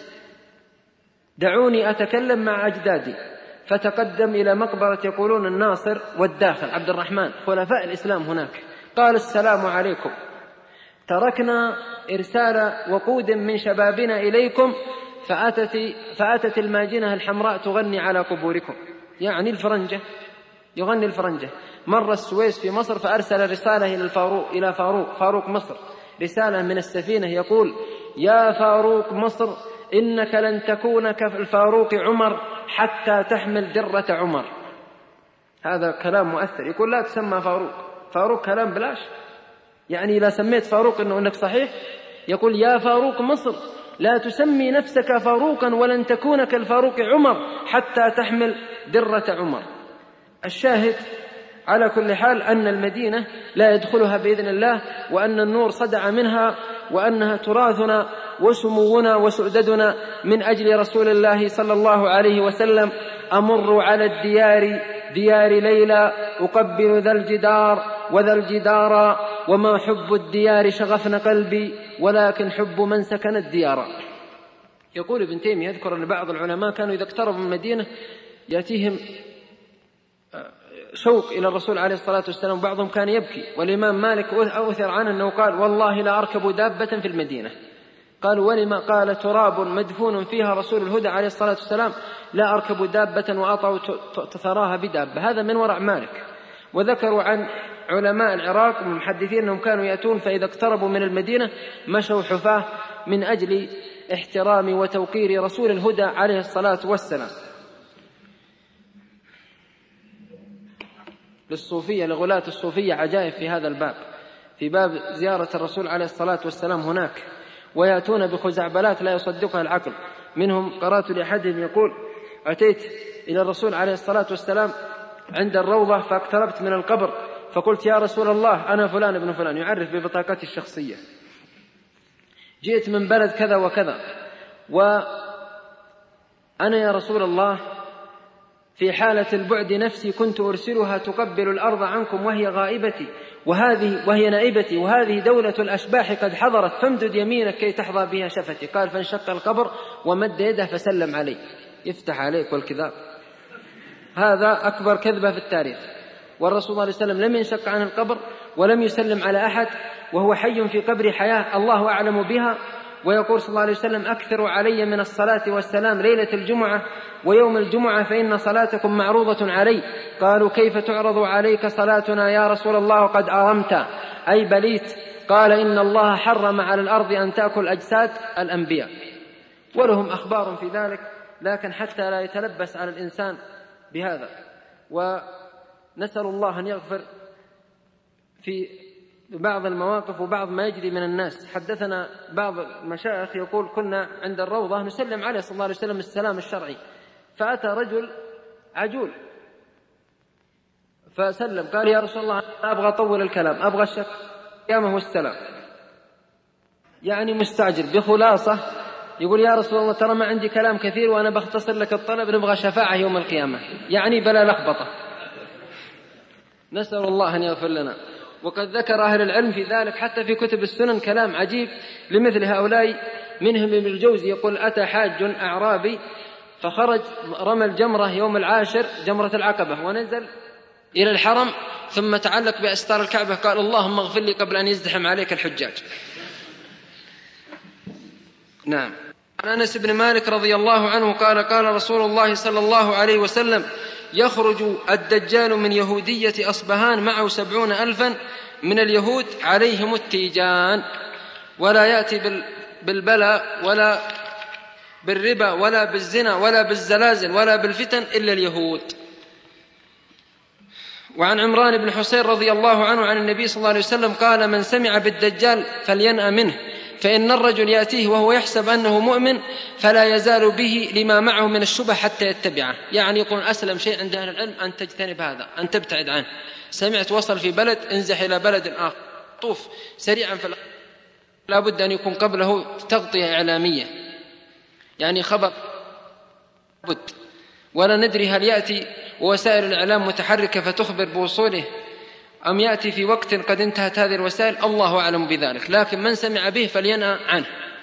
دعوني أتكلم مع أجدادي. فتقدم إلى مقبرة يقولون الناصر والداخل عبد الرحمن خلفاء الإسلام هناك. قال السلام عليكم، تركنا إرسال وقود من شبابنا إليكم فأتت, فأتت الماجنة الحمراء تغني على قبوركم. يعني الفرنجة، يغني الفرنجة. مر السويس في مصر فأرسل رسالة إلى الفاروق إلى فاروق فاروق مصر، رسالة من السفينة يقول يا فاروق مصر إنك لن تكون كالفاروق عمر حتى تحمل درة عمر. هذا كلام مؤثر. يقول لا تسمى فاروق، فاروق كلام بلاش، يعني إذا سميت فاروق إنه إنك صحيح. يقول يا فاروق مصر لا تسمي نفسك فاروقا ولن تكون كالفاروق عمر حتى تحمل درة عمر. الشاهد على كل حال أن المدينة لا يدخلها بإذن الله، وأن النور صدع منها، وأنها تراثنا وسمونا وسؤددنا من أجل رسول الله صلى الله عليه وسلم. أمر على الديار ديار ليلى أقبل ذا الجدار وذا الجدار وما حب الديار شغفن قلبي ولكن حب من سكن الديار. يقول ابن تيمية يذكر أن بعض العلماء كانوا إذا اقتربوا من المدينة يأتيهم شوق إلى الرسول عليه الصلاة والسلام، بعضهم كان يبكي. والإمام مالك أوثر عنه أنه قال والله لا أركب دابة في المدينة. قالوا ولما؟ قال تراب مدفون فيها رسول الهدى عليه الصلاة والسلام لا أركب دابة وأطع تثراها بدابة. هذا من ورع مالك. وذكروا عن علماء العراق والمحدثين أنهم كانوا يأتون فإذا اقتربوا من المدينة مشوا حفاة من أجل احترام وتوقير رسول الهدى عليه الصلاة والسلام. للصوفية لغلاة الصوفية عجائب في هذا الباب، في باب زيارة الرسول عليه الصلاة والسلام هناك، ويأتون بخزعبلات لا يصدقها العقل. منهم قرأت لأحدهم يقول أتيت إلى الرسول عليه الصلاة والسلام عند الروضة فاقتربت من القبر فقلت يا رسول الله أنا فلان ابن فلان، يعرف ببطاقته الشخصية، جئت من بلد كذا وكذا، وأنا يا رسول الله في حالة البعد نفسي كنت أرسلها تقبل الأرض عنكم وهي غائبتي وهذه وهي نائبتي، وهذه دولة الأشباح قد حضرت فامدد يمينك كي تحظى بها شفتي. قال فانشق القبر ومد يده فسلم علي. يفتح عليك والكذاب، هذا أكبر كذبة في التاريخ. والرسول صلى الله عليه وسلم لم ينشق عن القبر ولم يسلم على أحد، وهو حي في قبر حياة الله أعلم بها، ويقول صلى الله عليه وسلم: أكثروا علي من الصلاة والسلام ليلة الجمعة ويوم الجمعة فإن صلاتكم معروضة علي. قالوا: كيف تعرض عليك صلاتنا يا رسول الله وقد أرمت أي بليت؟ قال: إن الله حرم على الأرض أن تأكل أجساد الأنبياء. ولهم أخبار في ذلك، لكن حتى لا يتلبس على الإنسان بهذا. ونسأل الله أن يغفر في بعض المواقف وبعض ما يجري من الناس. حدثنا بعض المشايخ يقول: كنا عند الروضة نسلم عليه صلى الله عليه وسلم السلام الشرعي، فأتى رجل عجول فسلم، قال: يا رسول الله أبغى أطول الكلام، أبغى الشك قيامه والسلام، يعني مستعجل بخلاصة. يقول: يا رسول الله ترى ما عندي كلام كثير وأنا بختصر لك الطلب، نبغى شفاعة يوم القيامة، يعني بلا لخبطة. نسأل الله أن يغفر لنا. وقد ذكر أهل العلم في ذلك حتى في كتب السنن كلام عجيب لمثل هؤلاء. منهم ابن الجوزي يقول: أتى حاج أعرابي فخرج رمى الجمرة يوم العاشر جمرة العقبة ونزل إلى الحرم ثم تعلق بأستار الكعبة، قال: اللهم اغفر لي قبل أن يزدحم عليك الحجاج. نعم. عن أنس بن مالك رضي الله عنه قال: قال رسول الله صلى الله عليه وسلم: يخرج الدجال من يهودية أصبهان معه سبعون ألفا من اليهود عليهم التيجان، ولا يأتي بالبلاء ولا بالربا ولا بالزنا ولا بالزلازل ولا بالفتن إلا اليهود. وعن عمران بن حسين رضي الله عنه عن النبي صلى الله عليه وسلم قال: من سمع بالدجال فلينأ منه، فإن الرجل يأتيه وهو يحسب أنه مؤمن فلا يزال به لما معه من الشبه حتى يتبعه. يعني يقول أسلم شيء عند أهل العلم أن تجتنب هذا، أن تبتعد عنه. سمعت وصل في بلد، انزح إلى بلد آخر، طوف سريعا، فلا بد أن يكون قبله تغطية إعلامية، يعني خبر بد. ولا ندري هل يأتي وسائل الإعلام متحركة فتخبر بوصوله أم يأتي في وقت قد انتهت هذه الوسائل، الله أعلم بذلك. لكن من سمع به فلينأ عنه.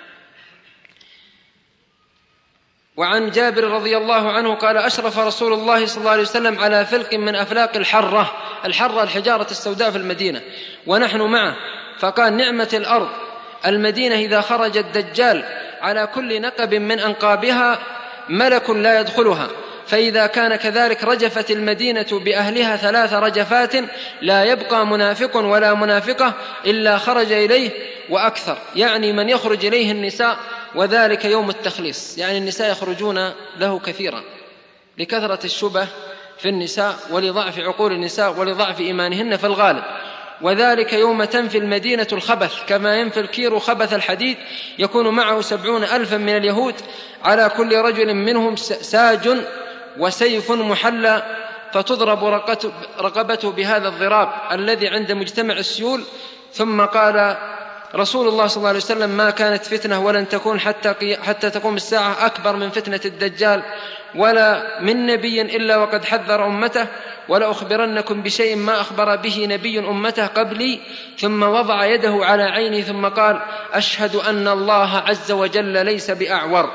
وعن جابر رضي الله عنه قال: أشرف رسول الله صلى الله عليه وسلم على فلق من أفلاق الحرة، الحرة الحجارة السوداء في المدينة، ونحن معه، فقال: نعمة الأرض المدينة إذا خرج الدجال على كل نقب من أنقابها ملك لا يدخلها، فإذا كان كذلك رجفت المدينة بأهلها ثلاث رجفات لا يبقى منافق ولا منافقة إلا خرج إليه وأكثر، يعني من يخرج إليه النساء، وذلك يوم التخليص، يعني النساء يخرجون له كثيرا لكثرة الشبه في النساء ولضعف عقول النساء ولضعف إيمانهن في الغالب. وذلك يوم تنفي المدينة الخبث كما ينفي الكير خبث الحديد، يكون معه سبعون ألفا من اليهود على كل رجل منهم ساج وسيف محلى، فتضرب رقبته بهذا الضراب الذي عند مجتمع السيول. ثم قال رسول الله صلى الله عليه وسلم: ما كانت فتنة ولن تكون حتى, حتى تقوم الساعة أكبر من فتنة الدجال، ولا من نبي إلا وقد حذر أمته، ولا أخبرنكم بشيء ما أخبر به نبي أمته قبلي. ثم وضع يده على عيني ثم قال: أشهد أن الله عز وجل ليس بأعور.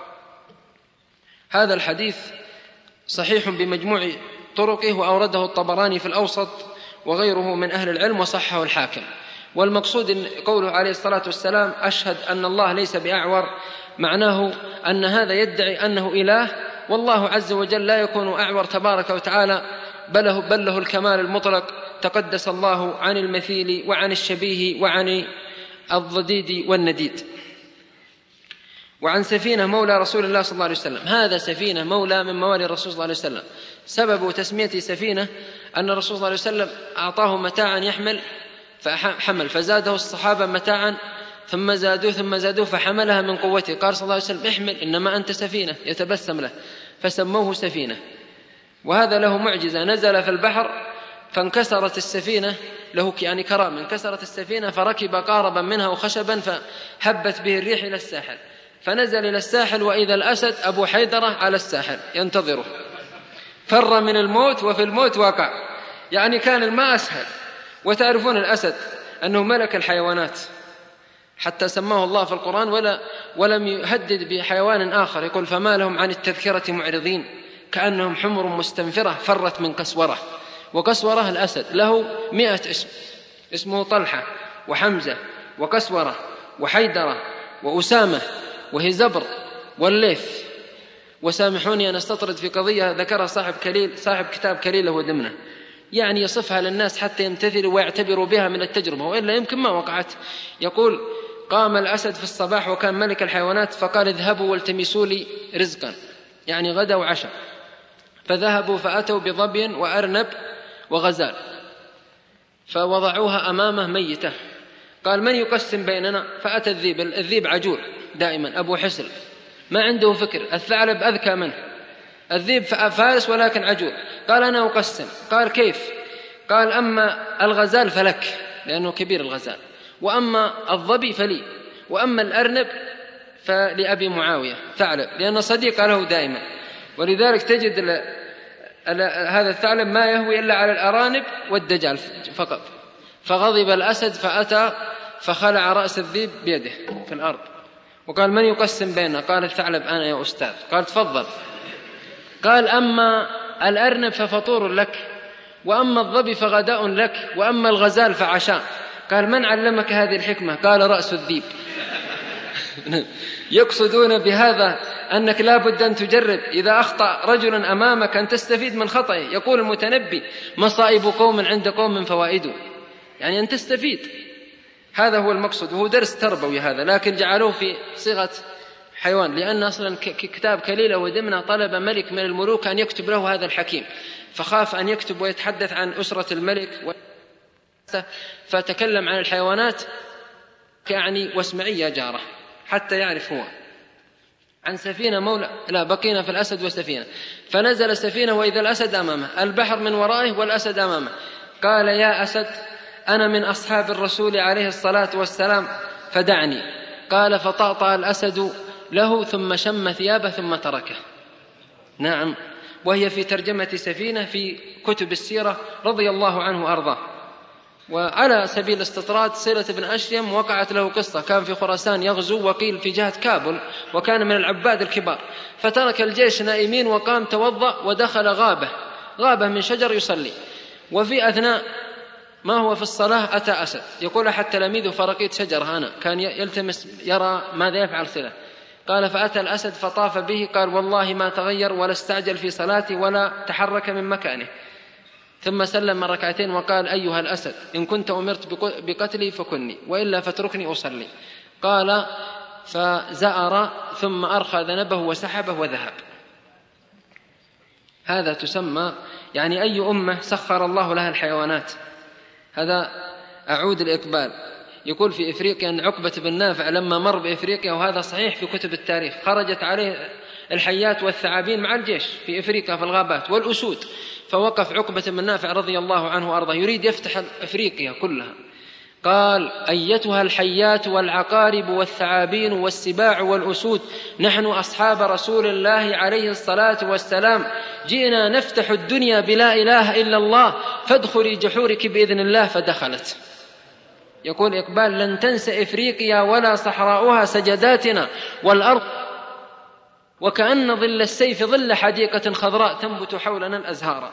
هذا الحديث صحيح بمجموع طرقه، وأورده الطبراني في الأوسط وغيره من أهل العلم، وصححه الحاكم. والمقصود إن قوله عليه الصلاة والسلام: أشهد أن الله ليس بأعور، معناه أن هذا يدعي أنه إله، والله عز وجل لا يكون أعور تبارك وتعالى، بل له, بل له الكمال المطلق، تقدس الله عن المثيل وعن الشبيه وعن الضديد والنديد. وعن سفينة مولى رسول الله صلى الله عليه وسلم، هذا سفينة مولى من موالي الرسول صلى الله عليه وسلم. سبب تسميته سفينة أن الرسول صلى الله عليه وسلم أعطاه متاعا يحمل فحمل، فزاده الصحابة متاعا ثم زادوه ثم زادوه فحملها من قوته. قال صلى الله عليه وسلم: احمل إنما أنت سفينة، يتبسم له، فسموه سفينة. وهذا له معجزة، نزل في البحر فانكسرت السفينة، له يعني كرام، انكسرت السفينة فركب قاربا منها وخشبا فهبت به الريح إلى الساحل، فنزل إلى الساحل وإذا الأسد أبو حيدرة على الساحل ينتظره، فر من الموت وفي الموت واقع، يعني كان الماء أسهل. وتعرفون الأسد أنه ملك الحيوانات، حتى سماه الله في القرآن ولا ولم يهدد بحيوان آخر، يقول: فما لهم عن التذكرة معرضين كأنهم حمر مستنفرة فرت من قسورة. وقسورة الأسد له مئة اسم، اسمه طلحة، وحمزة وكسورة وحيدرة وأسامة وهزبر والليث. وسامحوني أن أستطرد في قضية ذكرها صاحب كليل صاحب كتاب كليلة ودمنة، يعني يصفها للناس حتى يمتثلوا ويعتبروا بها من التجربة، وإلا يمكن ما وقعت. يقول: قام الأسد في الصباح وكان ملك الحيوانات فقال: اذهبوا والتمسوا لي رزقا، يعني غدا وعشاء. فذهبوا فأتوا بظبي وأرنب وغزال فوضعوها أمامه ميتة. قال: من يقسم بيننا؟ فأتى الذيب. الذيب عجول دائما أبو حسل ما عنده فكر، الثعلب أذكى منه. الذيب فارس ولكن عجول. قال: أنا أقسم. قال: كيف؟ قال: أما الغزال فلك لأنه كبير الغزال، وأما الظبي فلي، وأما الأرنب فلأبي معاوية ثعلب لأنه صديق له دائما. ولذلك تجد ل... ل... هذا الثعلب ما يهوي إلا على الأرانب والدجال فقط. فغضب الأسد فأتى فخلع رأس الذيب بيده في الأرض وقال: من يقسم بيننا؟ قال الثعلب: أنا يا أستاذ. قال: تفضل. قال: أما الأرنب ففطور لك، وأما الظبي فغداء لك، وأما الغزال فعشاء. قال: من علمك هذه الحكمة؟ قال: رأس الذيب. يقصدون بهذا أنك لا بد أن تجرب إذا أخطأ رجل أمامك أن تستفيد من خطئه. يقول المتنبي: مصائب قوم عند قوم فوائد، يعني أن تستفيد. هذا هو المقصود، وهو درس تربوي هذا، لكن جعلوه في صيغة حيوان، لأن أصلا كتاب كليلة ودمنة طلب ملك من الملوك أن يكتب له هذا الحكيم، فخاف أن يكتب ويتحدث عن أسرة الملك، فتكلم عن الحيوانات يعني واسمعي يا جارة حتى يعرف هو. عن سفينة مولى لا بقينا في الأسد وسفينة. فنزل السفينة وإذا الأسد أمامه، البحر من ورائه والأسد أمامه. قال: يا أسد، أنا من أصحاب الرسول عليه الصلاة والسلام فدعني. قال: فطأطأ الأسد له ثم شم ثيابه ثم تركه. نعم، وهي في ترجمة سفينة في كتب السيرة رضي الله عنه وأرضاه. وعلى سبيل الاستطراد، صلة بن أشيم وقعت له قصة، كان في خراسان يغزو وقيل في جهة كابل، وكان من العباد الكبار، فترك الجيش نائمين وقام توضأ ودخل غابة غابة من شجر يصلي، وفي أثناء ما هو في الصلاة أتى أسد. يقول أحد تلاميذه: فرقيت شجرة أنا، كان يلتمس يرى ماذا يفعل صلة. قال: فأتى الأسد فطاف به، قال: والله ما تغير ولا استعجل في صلاتي ولا تحرك من مكانه، ثم سلم من ركعتين وقال: أيها الأسد، إن كنت أمرت بقتلي فكني، وإلا فاتركني أصلي. قال: فزأر ثم أرخى ذنبه وسحبه وذهب. هذا تسمى يعني أي أمة سخر الله لها الحيوانات. هذا أعود الإقبال. يقول في إفريقيا أن عقبة بن نافع لما مر بإفريقيا، وهذا صحيح في كتب التاريخ، خرجت عليه الحيات والثعابين مع الجيش في إفريقيا في الغابات والأسود، فوقف عقبة بن نافع رضي الله عنه وأرضاه يريد يفتح إفريقيا كلها. قال: أيتها الحيات والعقارب والثعابين والسباع والأسود، نحن أصحاب رسول الله عليه الصلاة والسلام، جئنا نفتح الدنيا بلا إله إلا الله، فادخلي جحورك بإذن الله. فدخلت. يقول إقبال: لن تنسى إفريقيا ولا صحراؤها سجداتنا والأرض، وكأن ظل السيف ظل حديقة خضراء تنبت حولنا الأزهار.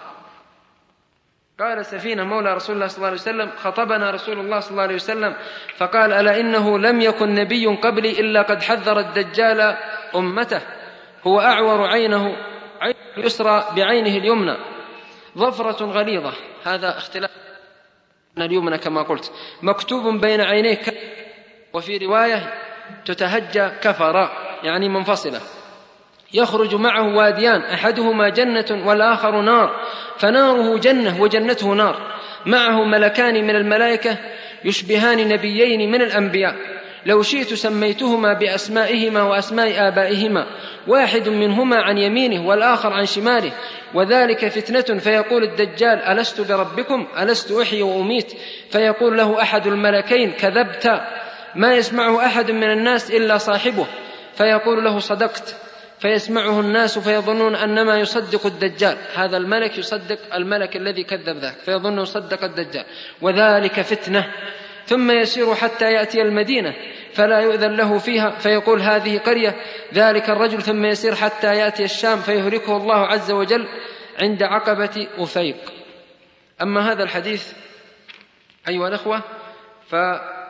قال سفينة مولى رسول الله صلى الله عليه وسلم: خطبنا رسول الله صلى الله عليه وسلم فقال: ألا إنه لم يكن نبي قبلي إلا قد حذر الدجال أمته، هو أعور عينه عين اليسرى بعينه اليمنى ظفرة غليظة، هذا اختلاف اليمنى كما قلت، مكتوب بين عينيه، وفي رواية تتهجى كفرا يعني منفصلة، يخرج معه واديان، أحدهما جنة والآخر نار، فناره جنة وجنته نار، معه ملكان من الملائكة يشبهان نبيين من الأنبياء، لو شئت سميتهما بأسمائهما وأسماء آبائهما، واحد منهما عن يمينه والآخر عن شماله، وذلك فتنة. فيقول الدجال: ألست بربكم؟ ألست أحيي وأميت؟ فيقول له أحد الملكين: كذبت، ما يسمعه أحد من الناس إلا صاحبه. فيقول له: صدقت. فيسمعه الناس فيظنون أنما يصدق الدجال، هذا الملك يصدق الملك الذي كذب ذاك، فيظن يصدق الدجال، وذلك فتنة. ثم يسير حتى يأتي المدينة فلا يؤذن له فيها، فيقول: هذه قرية ذلك الرجل. ثم يسير حتى يأتي الشام فيهلكه الله عز وجل عند عقبة أفيق. أما هذا الحديث أيها الأخوة ف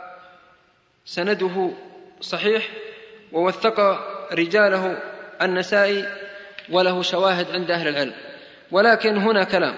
سنده صحيح ووثق رجاله النسائي وله شواهد عند أهل العلم. ولكن هنا كلام.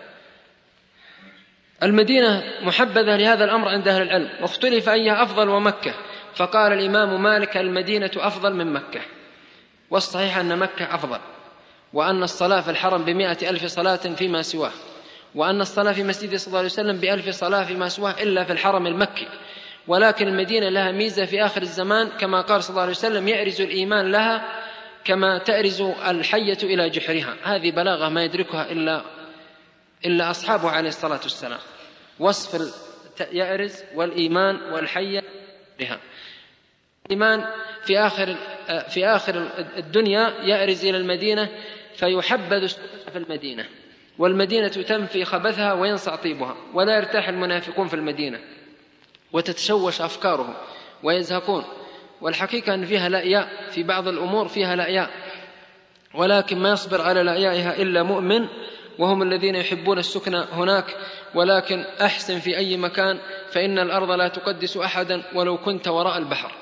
المدينة محبذة لهذا الأمر عند أهل العلم، واختلف أيها أفضل ومكة، فقال الإمام مالك المدينة أفضل من مكة، والصحيح أن مكة أفضل، وأن الصلاة في الحرم بمائة ألف صلاة فيما سواه، وأن الصلاة في مسجد صلى الله عليه وسلم بألف صلاة فيما سواه إلا في الحرم المكي. ولكن المدينة لها ميزة في آخر الزمان كما قال صلى الله عليه وسلم: يأرز الإيمان لها كما تأرز الحية إلى جحرها. هذه بلاغة ما يدركها إلا إلا أصحابه عليه الصلاة والسلام، وصف يأرز والإيمان والحية لها. الإيمان في آخر في آخر الدنيا يأرز إلى المدينة فيحبذ في المدينة، والمدينة تنفي خبثها وينصع طيبها، ولا يرتاح المنافقون في المدينة وتتشوش أفكارهم ويزهقون. والحقيقة أن فيها لأياء، في بعض الأمور فيها لأياء، ولكن ما يصبر على لأيائها إلا مؤمن، وهم الذين يحبون السكن هناك. ولكن أحسن في أي مكان، فإن الأرض لا تقدس أحدا ولو كنت وراء البحر.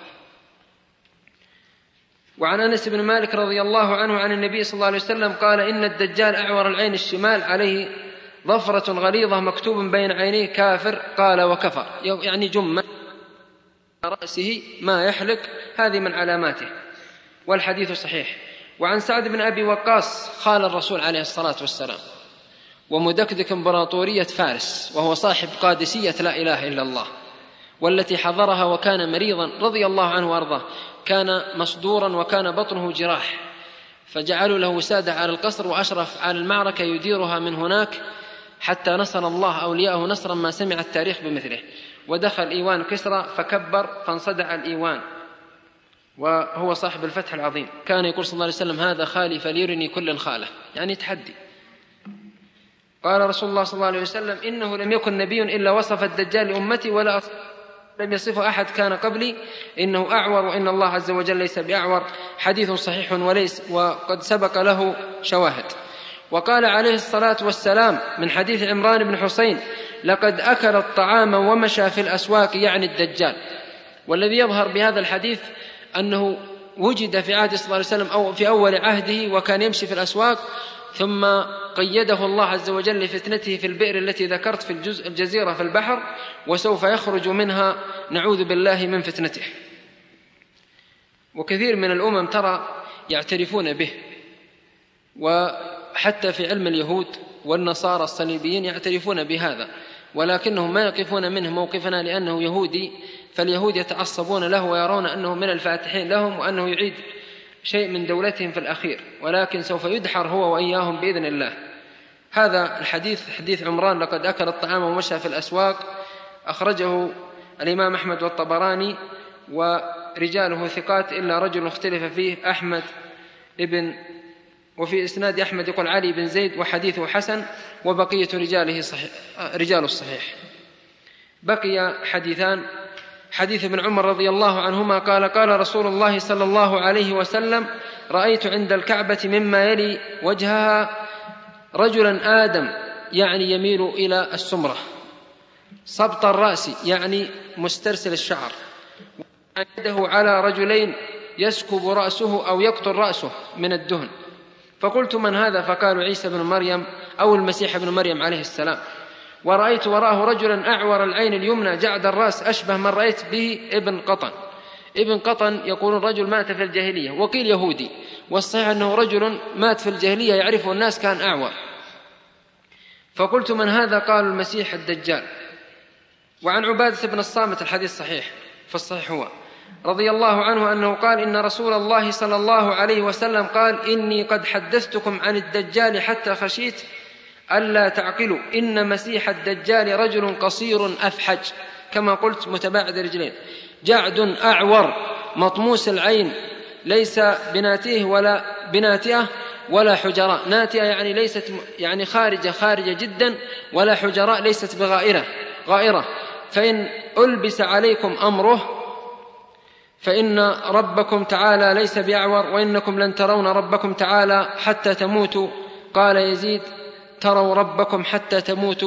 وعن أنس بن مالك رضي الله عنه عن النبي صلى الله عليه وسلم قال: إن الدجال أعور العين الشمال عليه ظفرة غليظة مكتوب بين عينيه كافر. قال: وكفر، يعني جمة رأسه ما يحلق، هذه من علاماته، والحديث صحيح. وعن سعد بن أبي وقاص خال الرسول عليه الصلاة والسلام ومدكدك إمبراطورية فارس، وهو صاحب قادسية لا إله إلا الله، والتي حضرها وكان مريضا رضي الله عنه وأرضاه، كان مصدورا وكان بطنه جراح، فجعلوا له وسادة على القصر وأشرف على المعركة يديرها من هناك، حتى نصر الله أولياءه نصرا ما سمع التاريخ بمثله. ودخل إيوان كسرى فكبر فانصدع الإيوان، وهو صاحب الفتح العظيم. كان يقول صلى الله عليه وسلم: هذا خالي فليرني كل الخالة، يعني تحدي. قال رسول الله صلى الله عليه وسلم: إنه لم يكن نبي إلا وصف الدجال لأمتي ولا لم يصف أحد كان قبلي، إنه أعور وإن الله عز وجل ليس بأعور. حديث صحيح وليس وقد سبق له شواهد. وقال عليه الصلاة والسلام من حديث عمران بن حسين: لقد أكل الطعام ومشى في الأسواق، يعني الدجال. والذي يظهر بهذا الحديث أنه وجد في عهد صلى الله عليه وسلم أو في أول عهده وكان يمشي في الأسواق، ثم قيده الله عز وجل لفتنته في البئر التي ذكرت في الجزء الجزيرة في البحر، وسوف يخرج منها نعوذ بالله من فتنته. وكثير من الأمم ترى يعترفون به، وحتى في علم اليهود والنصارى الصليبيين يعترفون بهذا، ولكنهم ما يقفون منه موقفنا لأنه يهودي، فاليهود يتعصبون له ويرون أنه من الفاتحين لهم وأنه يعيد شيء من دولتهم في الأخير، ولكن سوف يدحر هو وإياهم بإذن الله. هذا الحديث حديث عمران: لقد أكل الطعام ومشى في الأسواق، أخرجه الإمام أحمد والطبراني، ورجاله ثقات إلا رجل اختلف فيه أحمد ابن، وفي إسناد أحمد يقول علي بن زيد، وحديثه حسن، وبقية رجاله صحيح رجال الصحيح. بقي حديثان. حديث ابن عمر رضي الله عنهما قال: قال رسول الله صلى الله عليه وسلم: رأيت عند الكعبة مما يلي وجهها رجلا آدم، يعني يميل إلى السمرة، صبط الرأس، يعني مسترسل الشعر، يده على رجلين يسكب رأسه أو يقطر رأسه من الدهن. فقلت: من هذا؟ فقالوا: عيسى بن مريم أو المسيح بن مريم عليه السلام. ورأيت وراءه رجلا أعور العين اليمنى جعد الرأس، أشبه من رأيت به ابن قطن. ابن قطن يقول الرجل مات في الجاهلية، وقيل يهودي، والصحيح أنه رجل مات في الجاهلية يعرفه الناس، كان أعور. فقلت: من هذا؟ قال: المسيح الدجال. وعن عبادة بن الصامت الحديث صحيح، فالصحيح هو رضي الله عنه أنه قال: إن رسول الله صلى الله عليه وسلم قال: إني قد حدثتكم عن الدجال حتى خشيت ألا تعقلوا، إن مسيح الدجال رجل قصير أفحج، كما قلت متباعد الرجلين، جعد أعور مطموس العين، ليس بناتيه ولا بناتئة ولا حجراء. ناتئة يعني ليست يعني خارجة خارجة جدا، ولا حجراء ليست بغائرة غائرة. فإن ألبس عليكم أمره فإن ربكم تعالى ليس بأعور، وإنكم لن ترون ربكم تعالى حتى تموتوا. قال يزيد: تروا ربكم حتى تموتوا،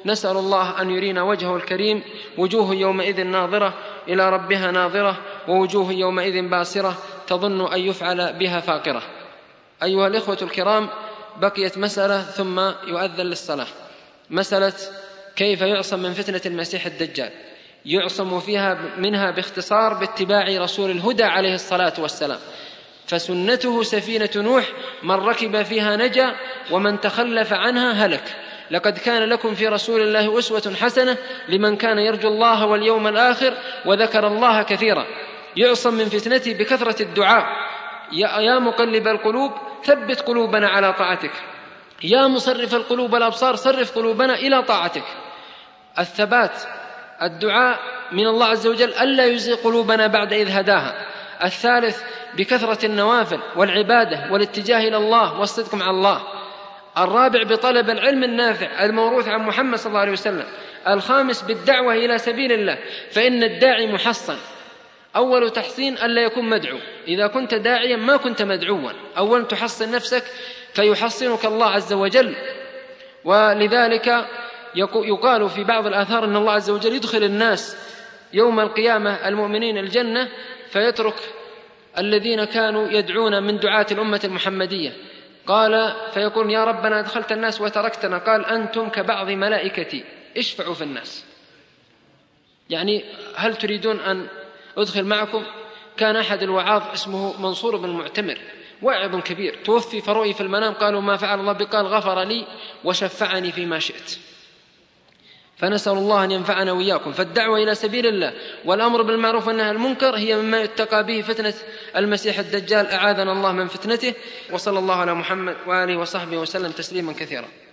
نسأل الله أن يرينا وجهه الكريم. وجوه يومئذ ناظرة إلى ربها ناظرة، ووجوه يومئذ باسرة تظن أن يفعل بها فاقرة. أيها الإخوة الكرام، بقيت مسألة ثم يؤذن للصلاة، مسألة كيف يعصم من فتنة المسيح الدجال. يعصم فيها منها باختصار باتباع رسول الهدى عليه الصلاة والسلام، فسنته سفينة نوح، من ركب فيها نجا ومن تخلف عنها هلك. لقد كان لكم في رسول الله أسوة حسنة لمن كان يرجو الله واليوم الآخر وذكر الله كثيرا. يعصم من فتنته بكثرة الدعاء. يا مقلب القلوب ثبت قلوبنا على طاعتك، يا مصرف القلوب والأبصار صرف قلوبنا إلى طاعتك. الثبات، الدعاء من الله عز وجل ألا يزغ قلوبنا بعد إذ هداها. الثالث بكثرة النوافل والعبادة والاتجاه إلى الله والصدق مع الله. الرابع بطلب العلم النافع الموروث عن محمد صلى الله عليه وسلم. الخامس بالدعوة إلى سبيل الله، فإن الداعي محصن. أول تحصين ألا يكون مدعو، إذا كنت داعيا ما كنت مدعوا، أولا تحصن نفسك فيحصنك الله عز وجل. ولذلك يقال في بعض الآثار أن الله عز وجل يدخل الناس يوم القيامة المؤمنين الجنة، فيترك الذين كانوا يدعون من دعاة الأمة المحمدية. قال فيقول يا ربنا أدخلت الناس وتركتنا، قال أنتم كبعض ملائكتي اشفعوا في الناس، يعني هل تريدون أن أدخل معكم؟ كان أحد الوعاظ اسمه منصور بن المعتمر، واعظ كبير، توفي فرؤي في المنام، قالوا ما فعل الله؟ قال غفر لي وشفعني فيما شئت. فنسأل الله أن ينفعنا وإياكم. فالدعوة إلى سبيل الله والأمر بالمعروف والنهي عن المنكر هي مما يتقى به فتنة المسيح الدجال، أعاذنا الله من فتنته. وصلى الله على محمد وآله وصحبه وسلم تسليما كثيرا.